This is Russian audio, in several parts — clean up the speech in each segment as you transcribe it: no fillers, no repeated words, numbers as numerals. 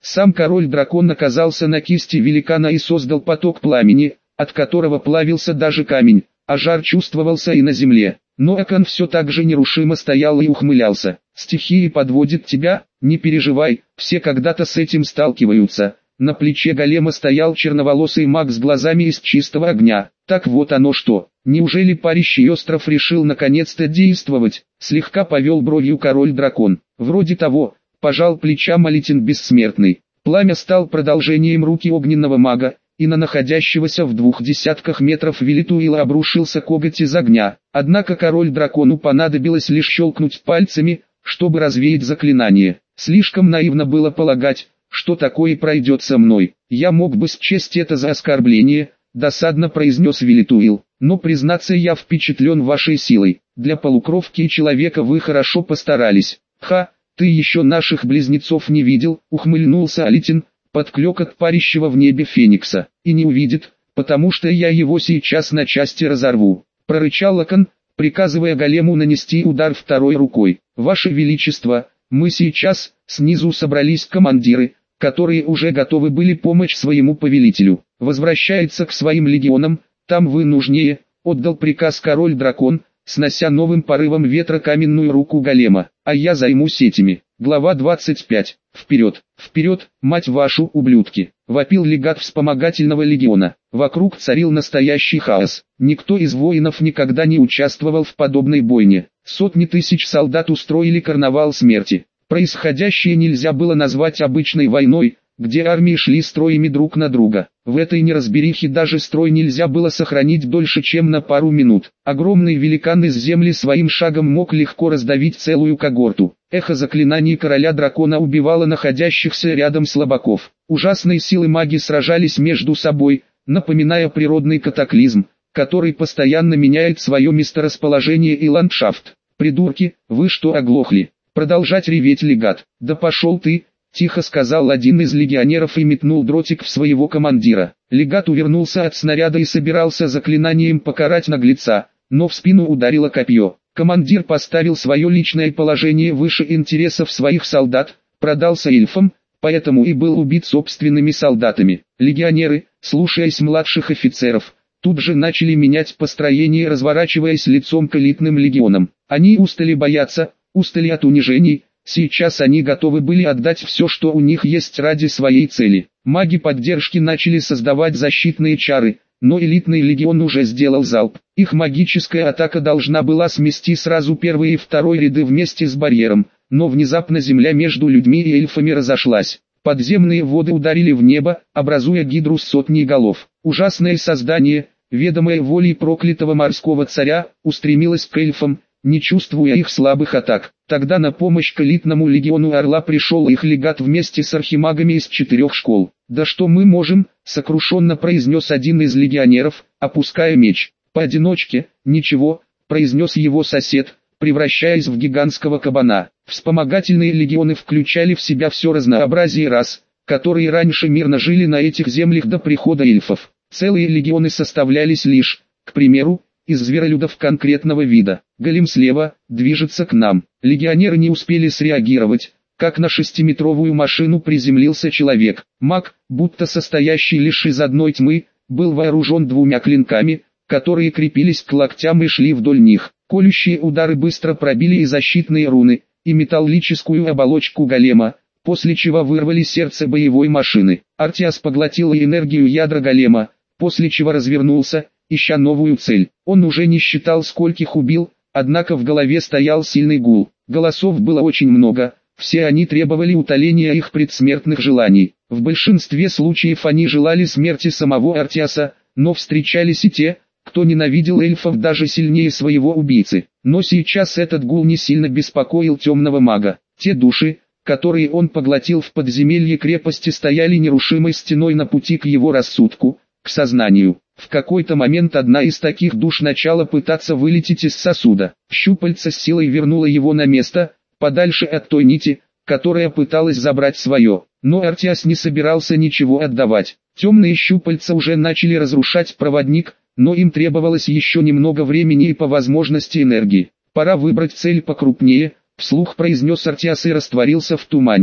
Сам король-дракон оказался на кисти великана и создал поток пламени, от которого плавился даже камень, а жар чувствовался и на земле. Но Акан все так же нерушимо стоял и ухмылялся. «Стихия подводит тебя, не переживай, все когда-то с этим сталкиваются». На плече голема стоял черноволосый маг с глазами из чистого огня. Так вот оно что, неужели парящий остров решил наконец-то действовать? Слегка повел бровью король-дракон. Вроде того, пожал плечам Алитин Бессмертный. Пламя стал продолжением руки огненного мага, и на находящегося в 20 метров Велитуила обрушился коготь из огня. Однако король-дракону понадобилось лишь щелкнуть пальцами, чтобы развеять заклинание. Слишком наивно было полагать, что такое пройдет со мной. Я мог бы счесть это за оскорбление, досадно произнес Велитуил. Но признаться, я впечатлен вашей силой. Для полукровки и человека вы хорошо постарались. Ха, ты еще наших близнецов не видел, ухмыльнулся Алитин, под клёкот парящего в небе феникса. И не увидит, потому что я его сейчас на части разорву. Прорычал Акан, приказывая голему нанести удар второй рукой. Ваше Величество, мы сейчас, снизу собрались командиры, которые уже готовы были помочь своему повелителю. Возвращается к своим легионам, там вы нужнее, отдал приказ король-дракон, снося новым порывом ветра каменную руку голема. А я займусь этими. Глава 25. Вперед, вперед, мать вашу, ублюдки! Вопил легат вспомогательного легиона. Вокруг царил настоящий хаос. Никто из воинов никогда не участвовал в подобной бойне. Сотни тысяч солдат устроили карнавал смерти. Происходящее нельзя было назвать обычной войной, где армии шли строями друг на друга. В этой неразберихе даже строй нельзя было сохранить дольше, чем на пару минут. Огромный великан из земли своим шагом мог легко раздавить целую когорту. Эхо заклинаний короля дракона убивало находящихся рядом слабаков. Ужасные силы маги сражались между собой, напоминая природный катаклизм, который постоянно меняет свое месторасположение и ландшафт. «Придурки, вы что, оглохли?» Продолжать реветь легат. «Да пошел ты!» — тихо сказал один из легионеров и метнул дротик в своего командира. Легат увернулся от снаряда и собирался заклинанием покарать наглеца, но в спину ударило копье. Командир поставил свое личное положение выше интересов своих солдат, продался эльфам, поэтому и был убит собственными солдатами. Легионеры, слушаясь младших офицеров, тут же начали менять построение, разворачиваясь лицом к элитным легионам. Они устали бояться, устали от унижений, сейчас они готовы были отдать все, что у них есть ради своей цели. Маги поддержки начали создавать защитные чары, но элитный легион уже сделал залп. Их магическая атака должна была смести сразу первый и второй ряды вместе с барьером, но внезапно земля между людьми и эльфами разошлась. Подземные воды ударили в небо, образуя гидру с сотней голов. Ужасное создание, ведомое волей проклятого морского царя, устремилось к эльфам, не чувствуя их слабых атак. Тогда на помощь к элитному легиону Орла пришел их легат вместе с архимагами из 4 школ. «Да что мы можем?» — сокрушенно произнес один из легионеров, опуская меч. «Поодиночке, ничего», — произнес его сосед, превращаясь в гигантского кабана. Вспомогательные легионы включали в себя все разнообразие рас, которые раньше мирно жили на этих землях до прихода эльфов. Целые легионы составлялись лишь, к примеру, из зверолюдов конкретного вида. Голем слева, движется к нам. Легионеры не успели среагировать, как на 6-метровую машину приземлился человек. Маг, будто состоящий лишь из одной тьмы, был вооружен 2 клинками, которые крепились к локтям и шли вдоль них. Колющие удары быстро пробили и защитные руны, и металлическую оболочку голема, после чего вырвали сердце боевой машины. Артиас поглотил энергию ядра голема, после чего развернулся, ища новую цель. Он уже не считал, скольких убил, однако в голове стоял сильный гул. Голосов было очень много, все они требовали утоления их предсмертных желаний. В большинстве случаев они желали смерти самого Артиаса, но встречались и те, кто ненавидел эльфов даже сильнее своего убийцы. Но сейчас этот гул не сильно беспокоил темного мага. Те души, которые он поглотил в подземелье крепости, стояли нерушимой стеной на пути к его рассудку, к сознанию. В какой-то момент одна из таких душ начала пытаться вылететь из сосуда. Щупальце с силой вернуло его на место, подальше от той нити, которая пыталась забрать свое. Но Артиас не собирался ничего отдавать. Темные щупальца уже начали разрушать проводник, но им требовалось еще немного времени и по возможности энергии. «Пора выбрать цель покрупнее», — вслух произнес Артиас и растворился в тумане.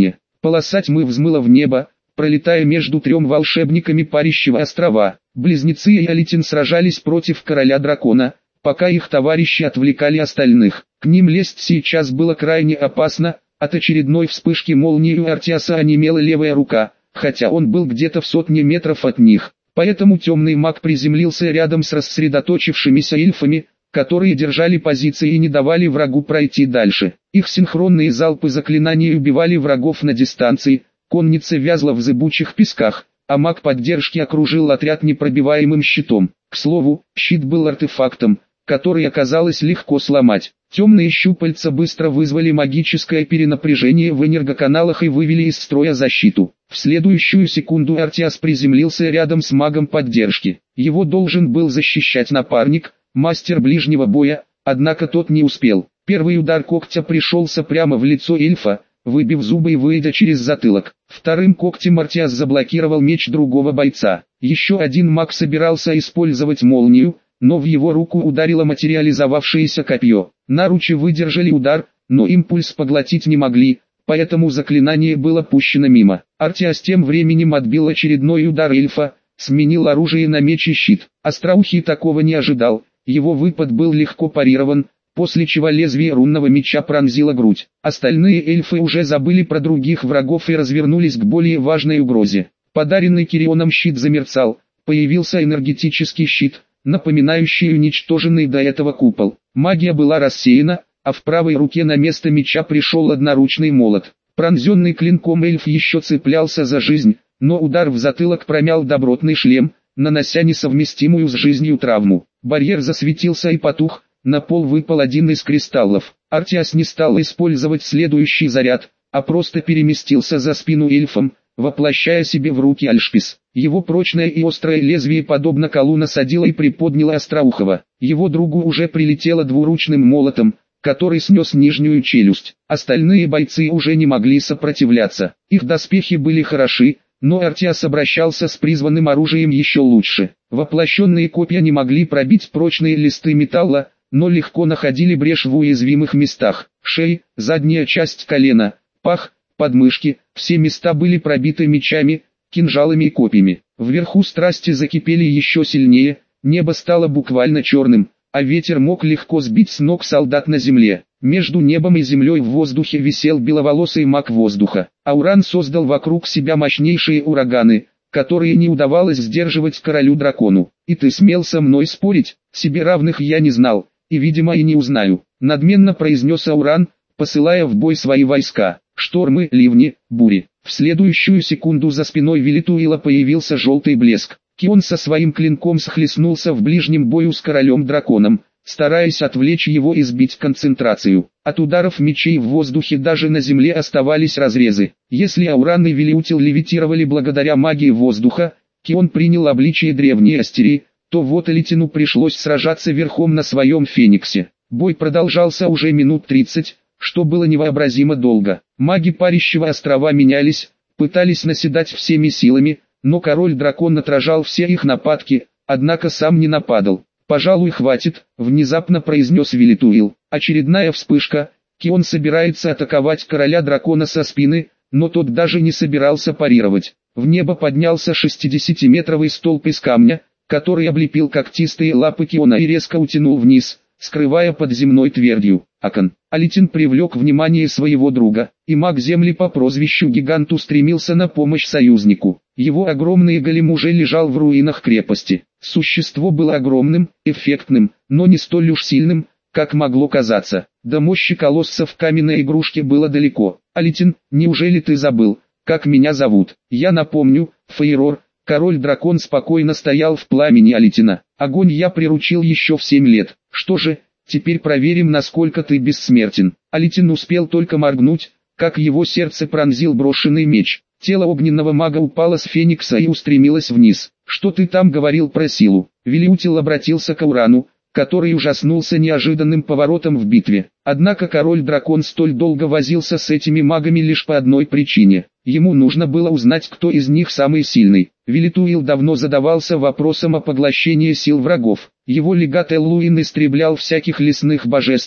Полоса тьмы взмыла в небо, пролетая между 3 волшебниками Парящего острова. Близнецы и Алитин сражались против короля дракона, пока их товарищи отвлекали остальных. К ним лезть сейчас было крайне опасно, от очередной вспышки молнии у Артиаса онемела левая рука, хотя он был где-то в 100 метров от них. Поэтому темный маг приземлился рядом с рассредоточившимися эльфами, которые держали позиции и не давали врагу пройти дальше. Их синхронные залпы заклинаний убивали врагов на дистанции, конница вязла в зыбучих песках, а маг поддержки окружил отряд непробиваемым щитом. К слову, щит был артефактом, который оказалось легко сломать. Темные щупальца быстро вызвали магическое перенапряжение в энергоканалах и вывели из строя защиту. В следующую секунду Артиас приземлился рядом с магом поддержки. Его должен был защищать напарник, мастер ближнего боя, однако тот не успел. Первый удар когтя пришелся прямо в лицо эльфа, выбив зубы и выйдя через затылок. Вторым когтем Артиас заблокировал меч другого бойца. Еще один маг собирался использовать молнию, но в его руку ударило материализовавшееся копье. Наручи выдержали удар, но импульс поглотить не могли, поэтому заклинание было пущено мимо. Артиас тем временем отбил очередной удар эльфа, сменил оружие на меч и щит. Остроухий такого не ожидал, его выпад был легко парирован, после чего лезвие рунного меча пронзило грудь. Остальные эльфы уже забыли про других врагов и развернулись к более важной угрозе. Подаренный Кирионом щит замерцал, появился энергетический щит, напоминающий уничтоженный до этого купол. Магия была рассеяна, а в правой руке на место меча пришел одноручный молот. Пронзенный клинком эльф еще цеплялся за жизнь, но удар в затылок промял добротный шлем, нанося несовместимую с жизнью травму. Барьер засветился и потух, на пол выпал один из кристаллов. Артиас не стал использовать следующий заряд, а просто переместился за спину эльфам, воплощая себе в руки Альшпис. Его прочное и острое лезвие подобно колу насадило и приподняло Остроухова. Его другу уже прилетело двуручным молотом, который снес нижнюю челюсть. Остальные бойцы уже не могли сопротивляться. Их доспехи были хороши, но Артиас обращался с призванным оружием еще лучше. Воплощенные копья не могли пробить прочные листы металла, но легко находили брешь в уязвимых местах. Шея, задняя часть колена, пах, подмышки, все места были пробиты мечами, кинжалами и копьями. Вверху страсти закипели еще сильнее, небо стало буквально черным, а ветер мог легко сбить с ног солдат на земле. Между небом и землей в воздухе висел беловолосый маг воздуха. Ауран создал вокруг себя мощнейшие ураганы, которые не удавалось сдерживать королю-дракону. «И ты смел со мной спорить? Себе равных я не знал, и видимо и не узнаю», надменно произнес Ауран, посылая в бой свои войска. Штормы, ливни, бури. В следующую секунду за спиной Велитуила появился желтый блеск. Кион со своим клинком схлестнулся в ближнем бою с королем-драконом, стараясь отвлечь его и сбить концентрацию. От ударов мечей в воздухе даже на земле оставались разрезы. Если Ауран и Велиутил левитировали благодаря магии воздуха, Кион принял обличие древней Астерии, то вот Алитину пришлось сражаться верхом на своем фениксе. Бой продолжался уже минут 30, что было невообразимо долго. Маги Парящего острова менялись, пытались наседать всеми силами, но король-дракон отражал все их нападки, однако сам не нападал. «Пожалуй, хватит», — внезапно произнес Велитуил. Очередная вспышка, Кион собирается атаковать короля-дракона со спины, но тот даже не собирался парировать. В небо поднялся 60-метровый столб из камня, который облепил когтистые лапы Киона и резко утянул вниз, скрывая под земной твердью. Акан. Алитин привлек внимание своего друга, и маг земли по прозвищу Гигант устремился на помощь союзнику. Его огромный голем уже лежал в руинах крепости. Существо было огромным, эффектным, но не столь уж сильным, как могло казаться. До мощи колосса в каменной игрушке было далеко. «Алитин, неужели ты забыл, как меня зовут?» «Я напомню, Фейрор». Король-дракон спокойно стоял в пламени Алитина. «Огонь я приручил еще в 7 лет. Что же, теперь проверим, насколько ты бессмертен». Алитин успел только моргнуть, как его сердце пронзил брошенный меч. Тело огненного мага упало с феникса и устремилось вниз. «Что ты там говорил про силу?» Велиутил обратился к Аурану, который ужаснулся неожиданным поворотом в битве. Однако король-дракон столь долго возился с этими магами лишь по одной причине. Ему нужно было узнать, кто из них самый сильный. Велитуил давно задавался вопросом о поглощении сил врагов. Его легат Эллуин истреблял всяких лесных божеств,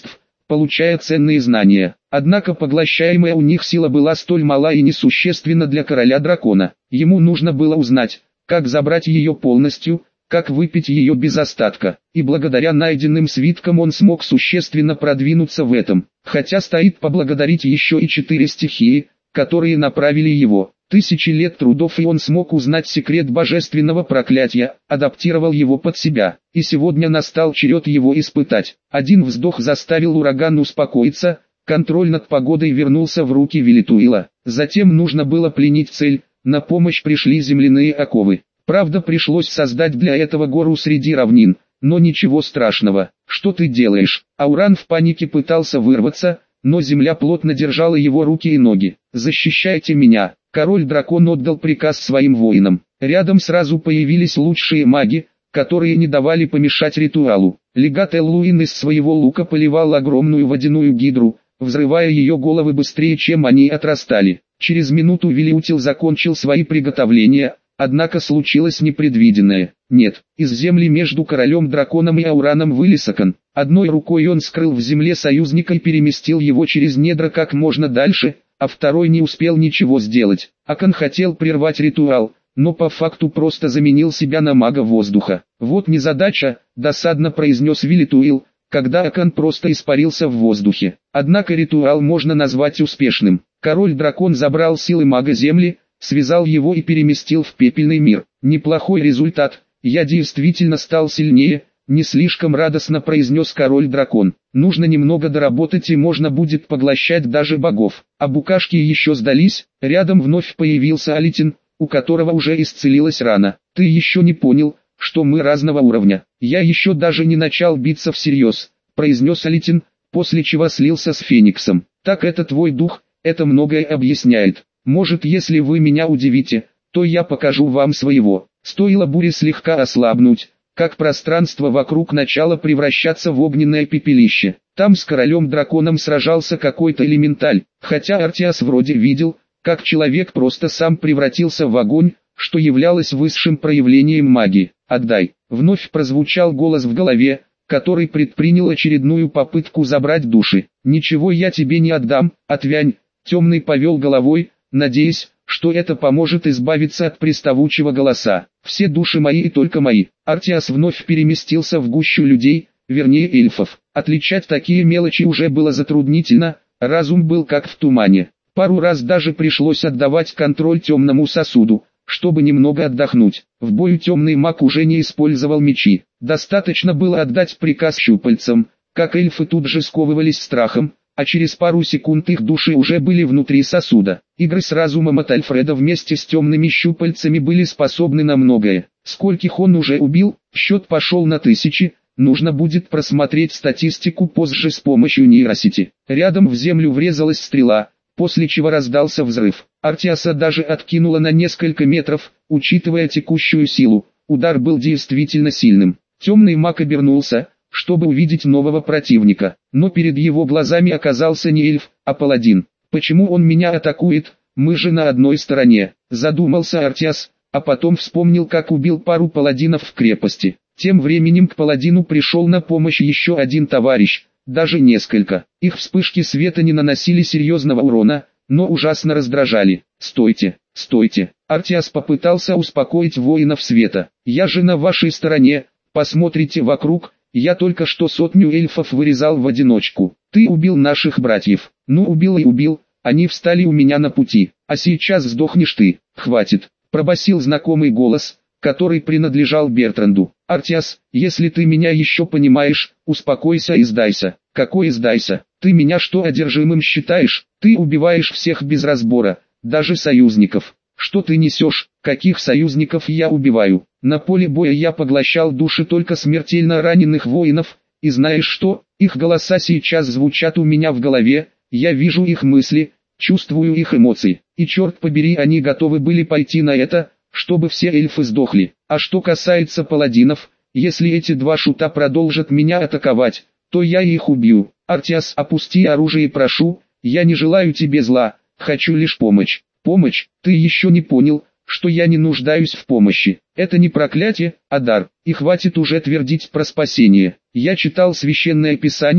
получая ценные знания. Однако поглощаемая у них сила была столь мала и несущественна для короля дракона. Ему нужно было узнать, как забрать ее полностью, как выпить ее без остатка, и благодаря найденным свиткам он смог существенно продвинуться в этом, хотя стоит поблагодарить еще и 4 стихии, которые направили его. Тысячи лет трудов, и он смог узнать секрет божественного проклятия, адаптировал его под себя, и сегодня настал черед его испытать. Один вздох заставил ураган успокоиться, контроль над погодой вернулся в руки Велитуила. Затем нужно было пленить цель, на помощь пришли земляные оковы. Правда, пришлось создать для этого гору среди равнин, но ничего страшного. Что ты делаешь? Ауран в панике пытался вырваться, но земля плотно держала его руки и ноги. «Защищайте меня!» Король-дракон отдал приказ своим воинам. Рядом сразу появились лучшие маги, которые не давали помешать ритуалу. Легат Эллуин из своего лука поливал огромную водяную гидру, взрывая ее головы быстрее, чем они отрастали. Через минуту Велиутил закончил свои приготовления, однако случилось непредвиденное. Нет, из земли между королем-драконом и Аураном вылез Акан. Одной рукой он скрыл в земле союзника и переместил его через недра как можно дальше, а второй не успел ничего сделать. Акан хотел прервать ритуал, но по факту просто заменил себя на мага воздуха. «Вот незадача», — досадно произнес Велитуил, когда Акан просто испарился в воздухе. Однако ритуал можно назвать успешным. Король-дракон забрал силы мага земли, связал его и переместил в пепельный мир. «Неплохой результат, я действительно стал сильнее», — не слишком радостно произнес король-дракон. «Нужно немного доработать, и можно будет поглощать даже богов». А букашки еще сдались, рядом вновь появился Алитин, у которого уже исцелилась рана. «Ты еще не понял, что мы разного уровня. Я еще даже не начал биться всерьез», — произнес Алитин, после чего слился с Фениксом. «Так это твой дух, это многое объясняет. Может, если вы меня удивите, то я покажу вам своего». Стоило буре слегка ослабнуть, как пространство вокруг начало превращаться в огненное пепелище. Там с королем-драконом сражался какой-то элементаль, хотя Артиас вроде видел, как человек просто сам превратился в огонь, что являлось высшим проявлением магии. «Отдай!» — вновь прозвучал голос в голове, который предпринял очередную попытку забрать души. «Ничего я тебе не отдам, отвянь!» Темный повел головой, надеясь, что это поможет избавиться от приставучего голоса. «Все души мои и только мои». Артиас вновь переместился в гущу людей, вернее эльфов. Отличать такие мелочи уже было затруднительно, разум был как в тумане. Пару раз даже пришлось отдавать контроль темному сосуду, чтобы немного отдохнуть. В бою темный маг уже не использовал мечи. Достаточно было отдать приказ щупальцам, как эльфы тут же сковывались страхом, а через пару секунд их души уже были внутри сосуда. Игры с разумом от Альфреда вместе с темными щупальцами были способны на многое. Скольких он уже убил, счет пошел на тысячи, нужно будет просмотреть статистику позже с помощью нейросети. Рядом в землю врезалась стрела, после чего раздался взрыв. Артиаса даже откинуло на несколько метров, учитывая текущую силу. Удар был действительно сильным. Темный маг обернулся, чтобы увидеть нового противника, но перед его глазами оказался не эльф, а паладин. «Почему он меня атакует? Мы же на одной стороне», — задумался Артиас, а потом вспомнил, как убил пару паладинов в крепости. Тем временем к паладину пришел на помощь еще один товарищ, даже несколько. Их вспышки света не наносили серьезного урона, но ужасно раздражали. «Стойте, стойте!» Артиас попытался успокоить воинов света. «Я же на вашей стороне, посмотрите вокруг, я только что 100 эльфов вырезал в одиночку. Ты убил наших братьев». «Ну убил и убил, они встали у меня на пути, а сейчас сдохнешь ты». «Хватит», — пробасил знакомый голос, который принадлежал Бертранду. «Артиас, если ты меня еще понимаешь, успокойся и сдайся». «Какой сдайся? Ты меня что, одержимым считаешь? Ты убиваешь всех без разбора, даже союзников». «Что ты несешь? Каких союзников я убиваю? На поле боя я поглощал души только смертельно раненых воинов, и знаешь что? Их голоса сейчас звучат у меня в голове, я вижу их мысли, чувствую их эмоции, и черт побери, они готовы были пойти на это, чтобы все эльфы сдохли. А что касается паладинов, если эти два шута продолжат меня атаковать, то я их убью. Артиас, опусти оружие, прошу, я не желаю тебе зла, хочу лишь помощь». «Помощь? Ты еще не понял, что я не нуждаюсь в помощи. Это не проклятие, а дар, и хватит уже твердить про спасение. Я читал священное писание,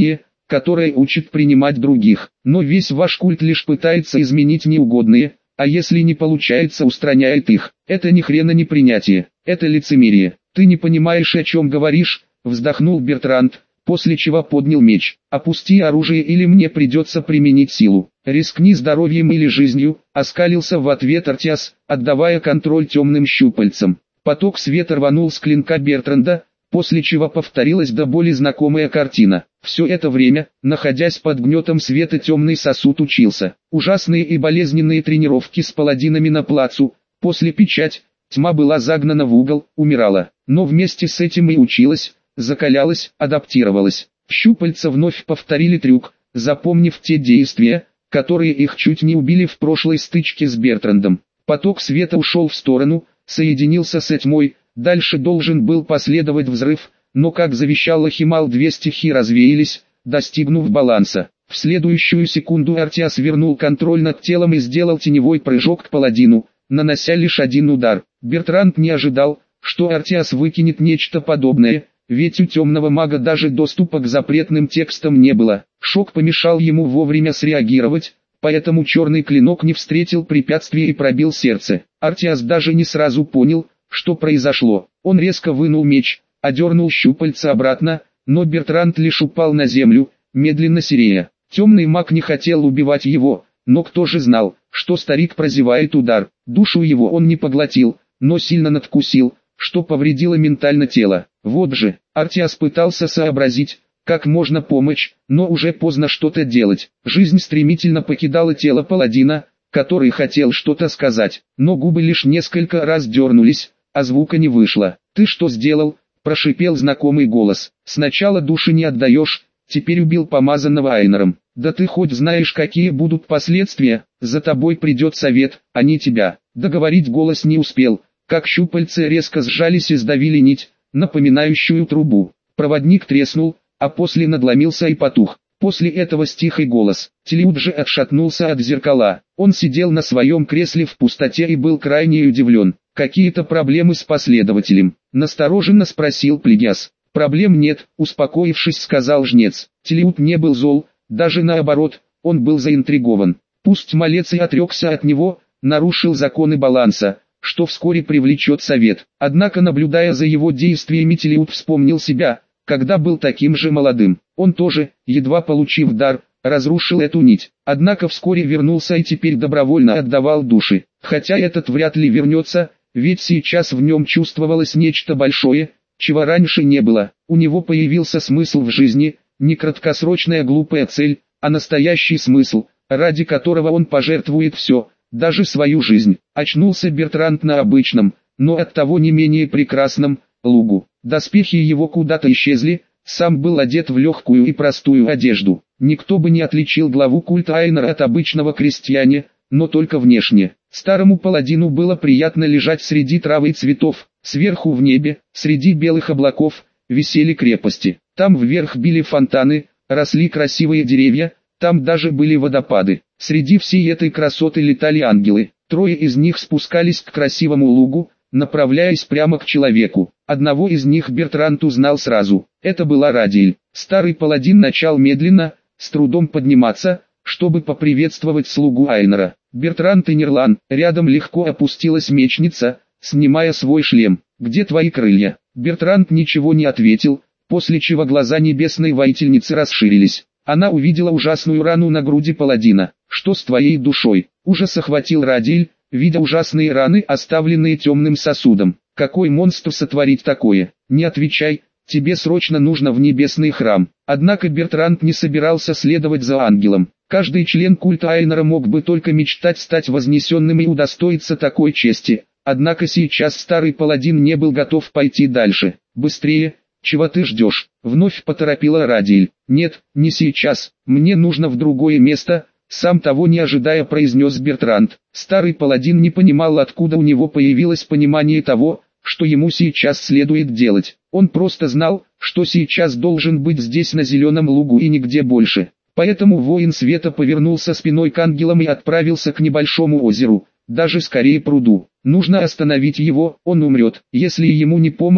которая учит принимать других. Но весь ваш культ лишь пытается изменить неугодные, а если не получается, устраняет их. Это ни хрена не принятие, это лицемерие. Ты не понимаешь, о чем говоришь, вздохнул Бертранд, после чего поднял меч. Опусти оружие, или мне придется применить силу. Рискни здоровьем или жизнью, оскалился в ответ Артиас, отдавая контроль темным щупальцам. Поток света рванул с клинка Бертранда, после чего повторилась до боли знакомая картина. Все это время, находясь под гнетом света, темный сосуд учился. Ужасные и болезненные тренировки с паладинами на плацу. После печать, тьма была загнана в угол, умирала. Но вместе с этим и училась, закалялась, адаптировалась. Щупальца вновь повторили трюк, запомнив те действия, которые их чуть не убили в прошлой стычке с Бертрандом. Поток света ушел в сторону, соединился с тьмой. Дальше должен был последовать взрыв, но, как завещал Ахимал, две стихии развеялись, достигнув баланса. В следующую секунду Артиас вернул контроль над телом и сделал теневой прыжок к паладину, нанося лишь один удар. Бертранд не ожидал, что Артиас выкинет нечто подобное, ведь у темного мага даже доступа к запретным текстам не было. Шок помешал ему вовремя среагировать, поэтому черный клинок не встретил препятствия и пробил сердце. Артиас даже не сразу понял, что произошло. Он резко вынул меч, одернул щупальца обратно, но Бертранд лишь упал на землю, медленно серея. Темный маг не хотел убивать его, но кто же знал, что старик прозевает удар. Душу его он не поглотил, но сильно надкусил, что повредило ментально тело. Вот же, Артиас пытался сообразить, как можно помочь, но уже поздно что-то делать. Жизнь стремительно покидала тело паладина, который хотел что-то сказать, но губы лишь несколько раз дернулись, а звука не вышло. «Ты что сделал?» – прошипел знакомый голос. «Сначала души не отдаешь, теперь убил помазанного Айнером. Да ты хоть знаешь, какие будут последствия? За тобой придет совет, а не тебя». Договорить голос не успел, как щупальца резко сжались и сдавили нить, напоминающую трубу. Проводник треснул, а после надломился и потух. После этого стих и голос. Телиуд же отшатнулся от зеркала. Он сидел на своем кресле в пустоте и был крайне удивлен. «Какие-то проблемы с последователем?» – настороженно спросил Плегиас. «Проблем нет», – успокоившись, сказал жнец. Телиуд не был зол, даже наоборот, он был заинтригован. Пусть малец и отрекся от него, нарушил законы баланса, что вскоре привлечет совет. Однако, наблюдая за его действиями, Телиуд вспомнил себя, когда был таким же молодым. Он тоже, едва получив дар, разрушил эту нить. Однако вскоре вернулся и теперь добровольно отдавал души. Хотя этот вряд ли вернется, ведь сейчас в нем чувствовалось нечто большое, чего раньше не было. У него появился смысл в жизни, не краткосрочная глупая цель, а настоящий смысл, ради которого он пожертвует все, даже свою жизнь. Очнулся Бертранд на обычном, но оттого не менее прекрасном, лугу. Доспехи его куда-то исчезли, сам был одет в легкую и простую одежду. Никто бы не отличил главу культа Айнера от обычного крестьяне, но только внешне. Старому паладину было приятно лежать среди травы и цветов. Сверху в небе, среди белых облаков, висели крепости. Там вверх били фонтаны, росли красивые деревья, там даже были водопады. Среди всей этой красоты летали ангелы. Трое из них спускались к красивому лугу, направляясь прямо к человеку. Одного из них Бертранд узнал сразу. Это была Радиэль. Старый паладин начал медленно, с трудом подниматься, чтобы поприветствовать слугу Айнера. Бертранд и Нерлан. Рядом легко опустилась мечница, снимая свой шлем. «Где твои крылья?» Бертранд ничего не ответил, после чего глаза небесной воительницы расширились. Она увидела ужасную рану на груди паладина. «Что с твоей душой?» Ужас охватил Радиэль, видя ужасные раны, оставленные темным сосудом. «Какой монстр сотворит такое? Не отвечай, тебе срочно нужно в небесный храм». Однако Бертранд не собирался следовать за ангелом. Каждый член культа Айнера мог бы только мечтать стать вознесенным и удостоиться такой чести. Однако сейчас старый паладин не был готов пойти дальше. «Быстрее, чего ты ждешь?» — вновь поторопила Радиэль. «Нет, не сейчас, мне нужно в другое место», — сам того не ожидая произнес Бертранд. Старый паладин не понимал, откуда у него появилось понимание того, что ему сейчас следует делать. Он просто знал, что сейчас должен быть здесь на зеленом лугу и нигде больше. Поэтому воин света повернулся спиной к ангелам и отправился к небольшому озеру, даже скорее пруду. Нужно остановить его, он умрет. Если ему не помочь,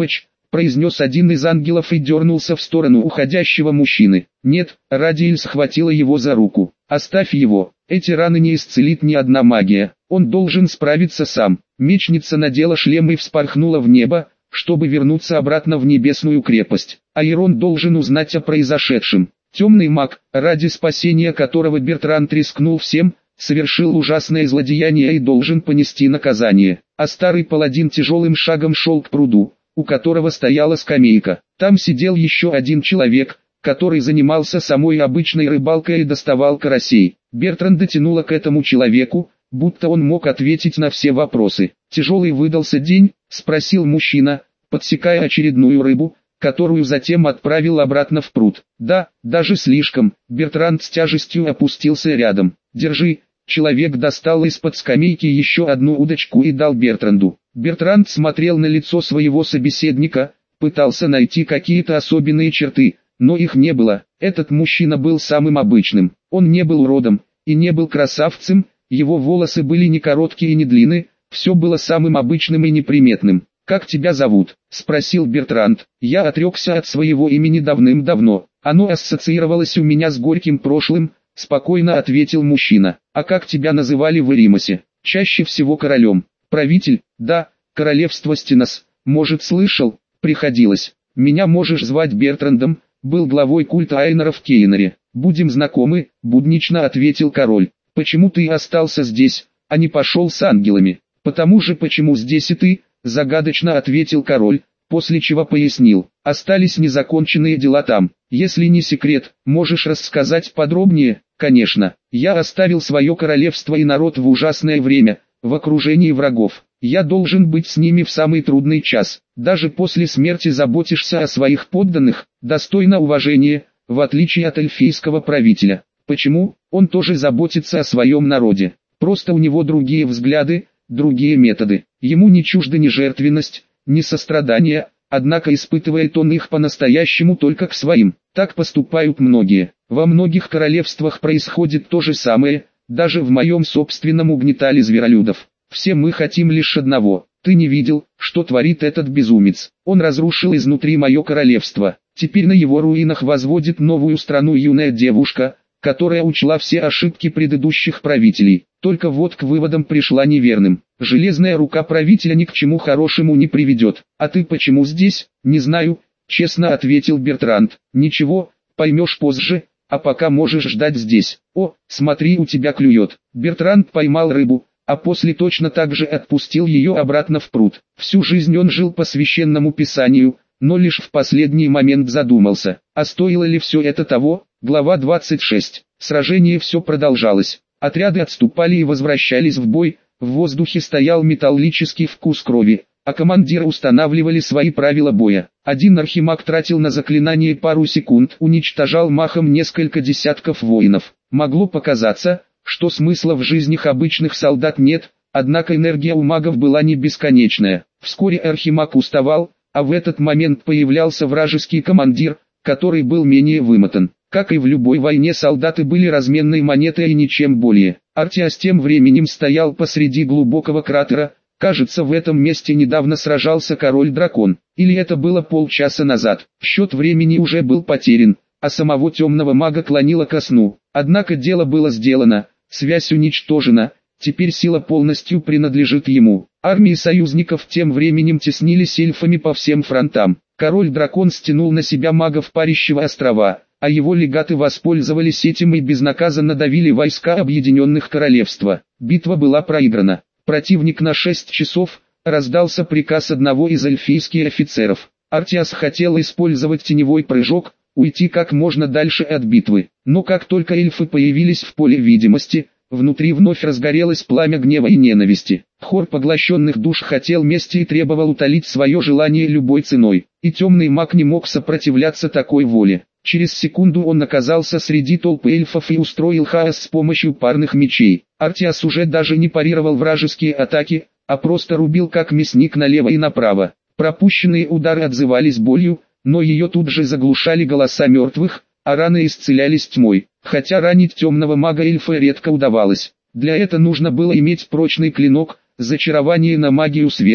произнес один из ангелов и дернулся в сторону уходящего мужчины. «Нет», Радиэль схватила его за руку. «Оставь его, эти раны не исцелит ни одна магия, он должен справиться сам». Мечница надела шлем и вспорхнула в небо, чтобы вернуться обратно в небесную крепость. Айрон должен узнать о произошедшем. Темный маг, ради спасения которого Бертранд рискнул всем, совершил ужасное злодеяние и должен понести наказание. А старый паладин тяжелым шагом шел к пруду, у которого стояла скамейка. Там сидел еще один человек, который занимался самой обычной рыбалкой и доставал карасей. Бертранда тянуло к этому человеку, будто он мог ответить на все вопросы. «Тяжелый выдался день?» — спросил мужчина, подсекая очередную рыбу, которую затем отправил обратно в пруд. «Да, даже слишком». Бертранд с тяжестью опустился рядом. «Держи». Человек достал из-под скамейки еще одну удочку и дал Бертранду. Бертранд смотрел на лицо своего собеседника, пытался найти какие-то особенные черты, но их не было. Этот мужчина был самым обычным. Он не был уродом и не был красавцем, его волосы были не короткие и не длинные, все было самым обычным и неприметным. «Как тебя зовут?» — спросил Бертранд. «Я отрекся от своего имени давным-давно. Оно ассоциировалось у меня с горьким прошлым», — спокойно ответил мужчина. «А как тебя называли в Эримосе?» «Чаще всего королем». «Правитель?» «Да, королевство Стенос. Может, слышал?» «Приходилось. Меня можешь звать Бертрандом, был главой культа Айнора в Кейнере». «Будем знакомы», — буднично ответил король. «Почему ты остался здесь, а не пошел с ангелами?» «Потому же почему здесь и ты?» — загадочно ответил король, после чего пояснил. «Остались незаконченные дела там. Если не секрет, можешь рассказать подробнее?» «Конечно. Я оставил свое королевство и народ в ужасное время, в окружении врагов. Я должен быть с ними в самый трудный час. Даже после смерти заботишься о своих подданных, достойно уважения, в отличие от эльфийского правителя. Почему? Он тоже заботится о своем народе. Просто у него другие взгляды, другие методы. Ему не чужда ни жертвенность, ни сострадание, однако испытывает он их по-настоящему только к своим. Так поступают многие. Во многих королевствах происходит то же самое, даже в моем собственном угнетали зверолюдов. Все мы хотим лишь одного. Ты не видел, что творит этот безумец? Он разрушил изнутри мое королевство. Теперь на его руинах возводит новую страну юная девушка, которая учла все ошибки предыдущих правителей. Только вот к выводам пришла неверным. Железная рука правителя ни к чему хорошему не приведет. А ты почему здесь? Не знаю, честно ответил Бертранд. Ничего, поймешь позже, а пока можешь ждать здесь. О, смотри, у тебя клюет. Бертранд поймал рыбу, а после точно так же отпустил ее обратно в пруд. Всю жизнь он жил по священному писанию, но лишь в последний момент задумался, а стоило ли все это того? Глава 26. Сражение все продолжалось. Отряды отступали и возвращались в бой, в воздухе стоял металлический вкус крови, а командиры устанавливали свои правила боя. Один архимаг тратил на заклинание пару секунд, уничтожал махом несколько десятков воинов. Могло показаться, что смысла в жизнях обычных солдат нет, однако энергия у магов была не бесконечная. Вскоре архимаг уставал, а в этот момент появлялся вражеский командир, который был менее вымотан. Как и в любой войне, солдаты были разменной монетой и ничем более. Артиас тем временем стоял посреди глубокого кратера. Кажется, в этом месте недавно сражался король-дракон. Или это было полчаса назад. Счет времени уже был потерян, а самого темного мага клонило ко сну. Однако дело было сделано, связь уничтожена, теперь сила полностью принадлежит ему. Армии союзников тем временем теснились эльфами по всем фронтам. Король-дракон стянул на себя магов Парящего острова, а его легаты воспользовались этим и безнаказанно давили войска Объединенных Королевства. Битва была проиграна. Противник на 6 часов, раздался приказ одного из эльфийских офицеров. Артиас хотел использовать теневой прыжок, уйти как можно дальше от битвы. Но как только эльфы появились в поле видимости, внутри вновь разгорелось пламя гнева и ненависти. Хор поглощенных душ хотел мести и требовал утолить свое желание любой ценой. И темный маг не мог сопротивляться такой воле. Через секунду он оказался среди толпы эльфов и устроил хаос с помощью парных мечей. Артиас уже даже не парировал вражеские атаки, а просто рубил как мясник налево и направо. Пропущенные удары отзывались болью, но ее тут же заглушали голоса мертвых, а раны исцелялись тьмой. Хотя ранить темного мага эльфа редко удавалось. Для этого нужно было иметь прочный клинок, зачарование на магию света,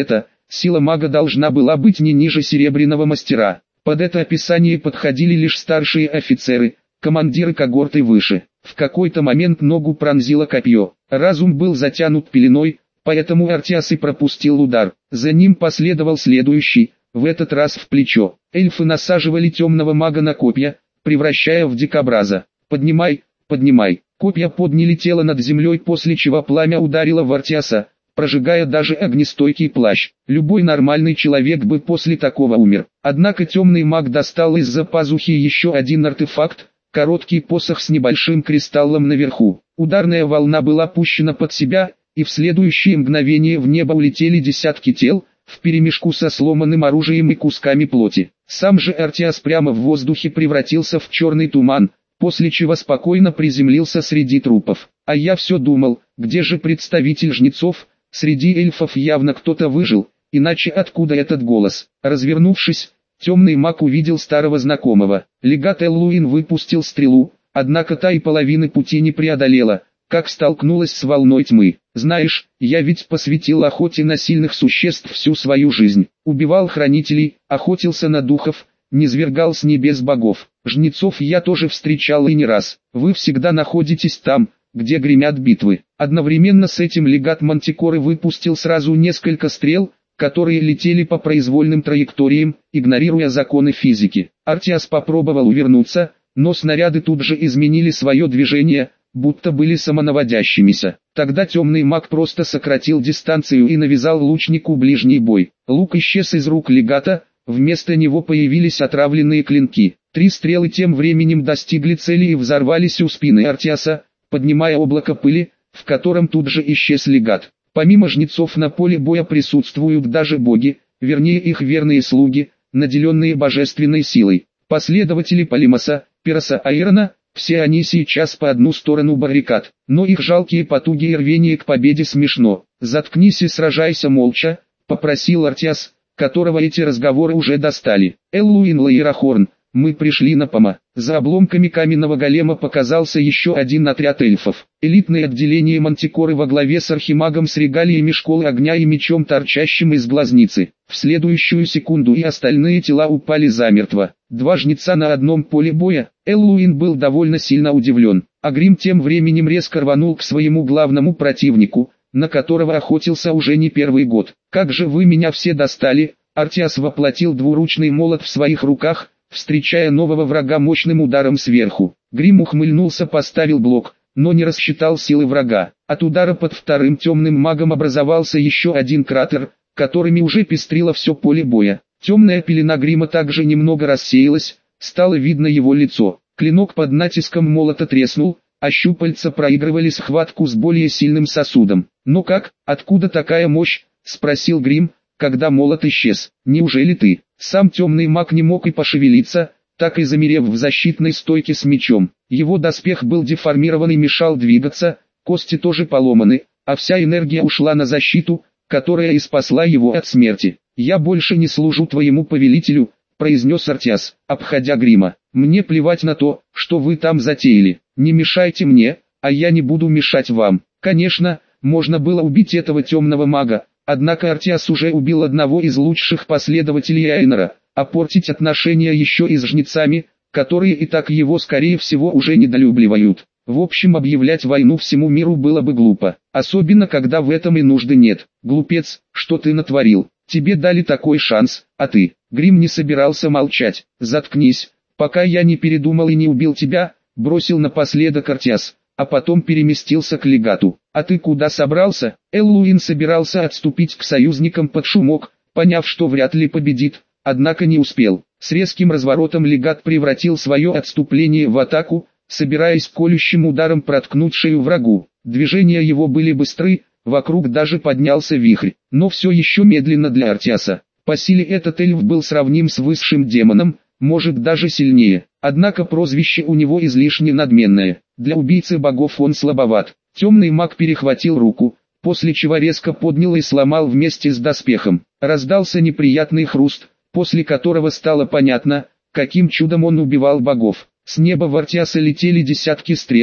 сила мага должна была быть не ниже серебряного мастера. Под это описание подходили лишь старшие офицеры, командиры когорты выше. В какой-то момент ногу пронзило копье. Разум был затянут пеленой, поэтому Артиас и пропустил удар. За ним последовал следующий, в этот раз в плечо. Эльфы насаживали темного мага на копья, превращая в дикобраза. «Поднимай, поднимай!» Копья подняли тело над землей, после чего пламя ударило в Артиаса, прожигая даже огнестойкий плащ. Любой нормальный человек бы после такого умер. Однако темный маг достал из-за пазухи еще один артефакт, короткий посох с небольшим кристаллом наверху. Ударная волна была пущена под себя, и в следующее мгновение в небо улетели десятки тел, вперемешку со сломанным оружием и кусками плоти. Сам же Артиас прямо в воздухе превратился в черный туман, после чего спокойно приземлился среди трупов. А я все думал, где же представитель жнецов? Среди эльфов явно кто-то выжил, иначе откуда этот голос? Развернувшись, темный маг увидел старого знакомого. Легат Эллуин выпустил стрелу, однако та и половины пути не преодолела, как столкнулась с волной тьмы. «Знаешь, я ведь посвятил охоте на сильных существ всю свою жизнь. Убивал хранителей, охотился на духов, низвергал с небес богов. Жнецов я тоже встречал и не раз. Вы всегда находитесь там, где гремят битвы». Одновременно с этим легат Мантикоры выпустил сразу несколько стрел, которые летели по произвольным траекториям, игнорируя законы физики. Артиас попробовал увернуться, но снаряды тут же изменили свое движение, будто были самонаводящимися. Тогда темный маг просто сократил дистанцию и навязал лучнику ближний бой. Лук исчез из рук легата, вместо него появились отравленные клинки. 3 стрелы тем временем достигли цели и взорвались у спины Артиаса, поднимая облако пыли, в котором тут же исчез легат. Помимо жнецов на поле боя присутствуют даже боги, вернее их верные слуги, наделенные божественной силой. Последователи Полимоса, Пироса Аирона, все они сейчас по одну сторону баррикад, но их жалкие потуги и рвение к победе смешно. «Заткнись и сражайся молча», — попросил Артиас, которого эти разговоры уже достали. «Эллуин Лаирахорн, мы пришли на пома». За обломками каменного голема показался еще один отряд эльфов. Элитное отделение Мантикоры во главе с архимагом с регалиями школы огня и мечом, торчащим из глазницы. В следующую секунду и остальные тела упали замертво. 2 жнеца на одном поле боя. Эллуин был довольно сильно удивлен. А Грим тем временем резко рванул к своему главному противнику, на которого охотился уже не первый год. «Как же вы меня все достали!» Артиас воплотил двуручный молот в своих руках, встречая нового врага мощным ударом сверху. Грим ухмыльнулся, поставил блок, но не рассчитал силы врага. От удара под вторым темным магом образовался еще один кратер, которыми уже пестрило все поле боя. Темная пелена Грима также немного рассеялась, стало видно его лицо. Клинок под натиском молота треснул, а щупальца проигрывали схватку с более сильным сосудом. «Ну как, откуда такая мощь?» — спросил Грим, когда молот исчез. «Неужели ты?» Сам темный маг не мог и пошевелиться, так и замерев в защитной стойке с мечом. Его доспех был деформирован и мешал двигаться, кости тоже поломаны, а вся энергия ушла на защиту, которая и спасла его от смерти. «Я больше не служу твоему повелителю», — произнес Артиас, обходя Грима. «Мне плевать на то, что вы там затеяли. Не мешайте мне, а я не буду мешать вам». Конечно, можно было убить этого темного мага, однако Артиас уже убил одного из лучших последователей Айнора, а портить отношения еще и с жнецами, которые и так его скорее всего уже недолюбливают. В общем, объявлять войну всему миру было бы глупо, особенно когда в этом и нужды нет. «Глупец, что ты натворил? Тебе дали такой шанс, а ты...» Грим не собирался молчать. «Заткнись, пока я не передумал и не убил тебя», — бросил напоследок Артиас, а потом переместился к легату. «А ты куда собрался?» Эллуин собирался отступить к союзникам под шумок, поняв, что вряд ли победит, однако не успел. С резким разворотом легат превратил свое отступление в атаку, собираясь колющим ударом проткнуть шею врагу. Движения его были быстры, вокруг даже поднялся вихрь, но все еще медленно для Артиаса. По силе этот эльф был сравним с высшим демоном, может даже сильнее, однако прозвище у него излишне надменное. Для убийцы богов он слабоват. Темный маг перехватил руку, после чего резко поднял и сломал вместе с доспехом. Раздался неприятный хруст, после которого стало понятно, каким чудом он убивал богов. С неба в Артиаса летели десятки стрел,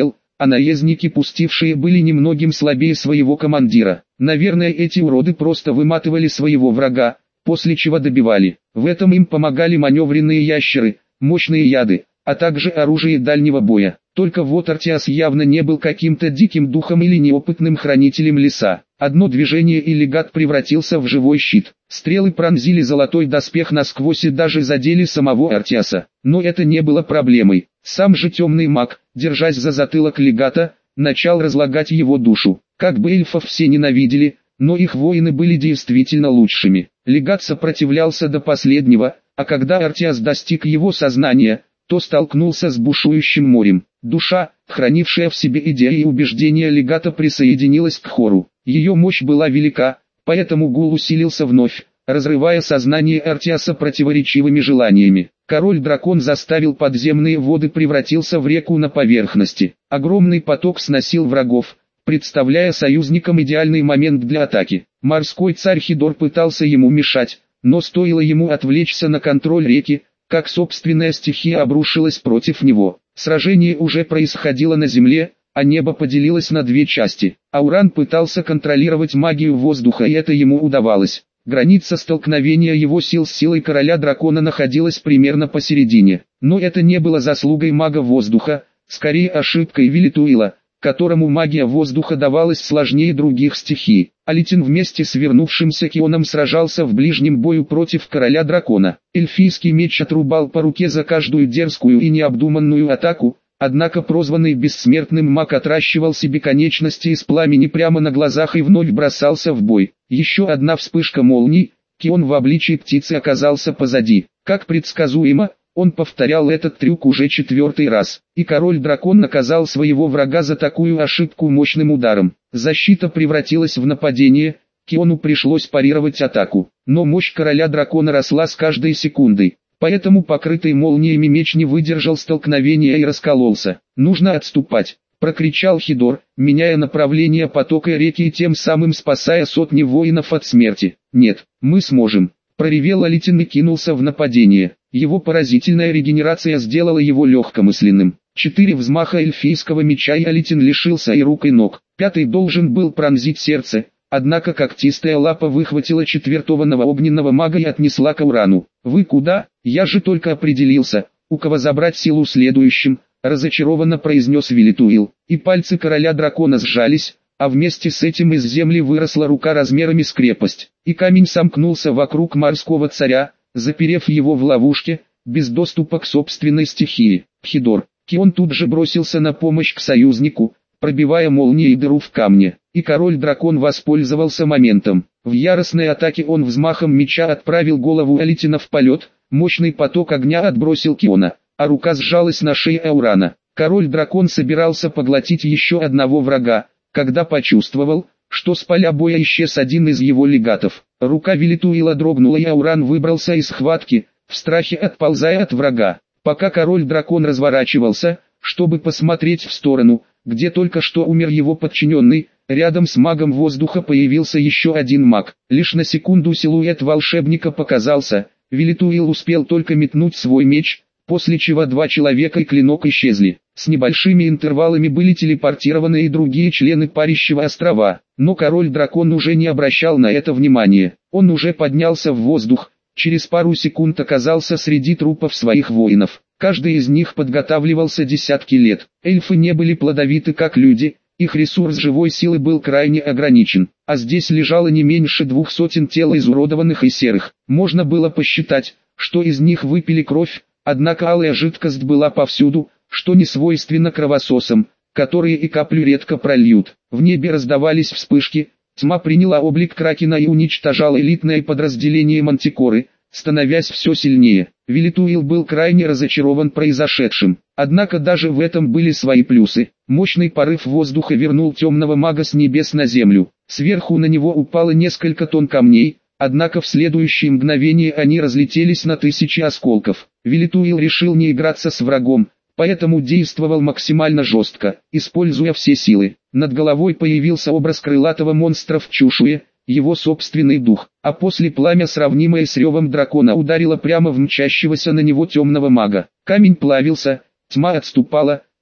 а наездники пустившие были немногим слабее своего командира. Наверное, эти уроды просто выматывали своего врага, после чего добивали. В этом им помогали маневренные ящеры, мощные яды, а также оружие дальнего боя. Только вот Артиас явно не был каким-то диким духом или неопытным хранителем леса. Одно движение и легат превратился в живой щит. Стрелы пронзили золотой доспех насквозь и даже задели самого Артиаса. Но это не было проблемой. Сам же темный маг, держась за затылок легата, начал разлагать его душу. Как бы эльфов все ненавидели, но их воины были действительно лучшими. Легат сопротивлялся до последнего, а когда Артиас достиг его сознания, то столкнулся с бушующим морем. Душа, хранившая в себе идеи и убеждения легата, присоединилась к хору. Ее мощь была велика, поэтому гул усилился вновь, разрывая сознание Артиаса противоречивыми желаниями. Король-дракон заставил подземные воды превратиться в реку на поверхности. Огромный поток сносил врагов, представляя союзникам идеальный момент для атаки. Морской царь Хидор пытался ему мешать, но стоило ему отвлечься на контроль реки, как собственная стихия обрушилась против него. Сражение уже происходило на земле, а небо поделилось на две части. Ауран пытался контролировать магию воздуха, и это ему удавалось. Граница столкновения его сил с силой короля дракона находилась примерно посередине. Но это не было заслугой мага воздуха, скорее ошибкой Велитуила, которому магия воздуха давалась сложнее других стихий. Алитин вместе с вернувшимся Кионом сражался в ближнем бою против короля дракона. Эльфийский меч отрубал по руке за каждую дерзкую и необдуманную атаку, однако прозванный бессмертным маг отращивал себе конечности из пламени прямо на глазах и вновь бросался в бой. Еще одна вспышка молний, Кион в обличии птицы оказался позади. Как предсказуемо, он повторял этот трюк уже 4-й раз, и король-дракон наказал своего врага за такую ошибку мощным ударом. Защита превратилась в нападение, Киону пришлось парировать атаку, но мощь короля-дракона росла с каждой секундой, поэтому покрытый молниями меч не выдержал столкновения и раскололся. «Нужно отступать», — прокричал Хидор, меняя направление потока реки и тем самым спасая сотни воинов от смерти. «Нет, мы сможем», — проревел Алитин и кинулся в нападение. Его поразительная регенерация сделала его легкомысленным. 4 взмаха эльфийского меча и Алитин лишился и рук и ног. 5-й должен был пронзить сердце, однако когтистая лапа выхватила 4-го огненного мага и отнесла к Аурану. «Вы куда? Я же только определился, у кого забрать силу следующим», разочарованно произнес Велитуил. И пальцы короля дракона сжались, а вместе с этим из земли выросла рука размерами с крепость. И камень сомкнулся вокруг морского царя, заперев его в ловушке, без доступа к собственной стихии. Хидор. Кион тут же бросился на помощь к союзнику, пробивая молнией дыру в камне, и король-дракон воспользовался моментом. В яростной атаке он взмахом меча отправил голову Алитина в полет, мощный поток огня отбросил Киона, а рука сжалась на шее Аурана. Король-дракон собирался поглотить еще одного врага, когда почувствовал, что с поля боя исчез один из его легатов. Рука Велитуила дрогнула, и Ауран выбрался из схватки, в страхе отползая от врага. Пока король-дракон разворачивался, чтобы посмотреть в сторону, где только что умер его подчиненный, рядом с магом воздуха появился еще один маг. Лишь на секунду силуэт волшебника показался, Велитуил успел только метнуть свой меч, после чего 2 человека и клинок исчезли. С небольшими интервалами были телепортированы и другие члены парящего острова, но король-дракон уже не обращал на это внимания. Он уже поднялся в воздух, через пару секунд оказался среди трупов своих воинов. Каждый из них подготавливался десятки лет. Эльфы не были плодовиты как люди, их ресурс живой силы был крайне ограничен, а здесь лежало не меньше 200 тел изуродованных и серых. Можно было посчитать, что из них выпили кровь, однако алая жидкость была повсюду, что не свойственно кровососам, которые и каплю редко прольют. В небе раздавались вспышки, тьма приняла облик Кракена и уничтожала элитное подразделение Мантикоры, становясь все сильнее. Велитуил был крайне разочарован произошедшим, однако даже в этом были свои плюсы. Мощный порыв воздуха вернул темного мага с небес на землю. Сверху на него упало несколько тонн камней, однако в следующее мгновение они разлетелись на тысячи осколков. Велитуил решил не играться с врагом, поэтому действовал максимально жестко, используя все силы. Над головой появился образ крылатого монстра в чешуе, его собственный дух, а после пламя, сравнимое с ревом дракона, ударило прямо в мчащегося на него темного мага. Камень плавился, тьма отступала,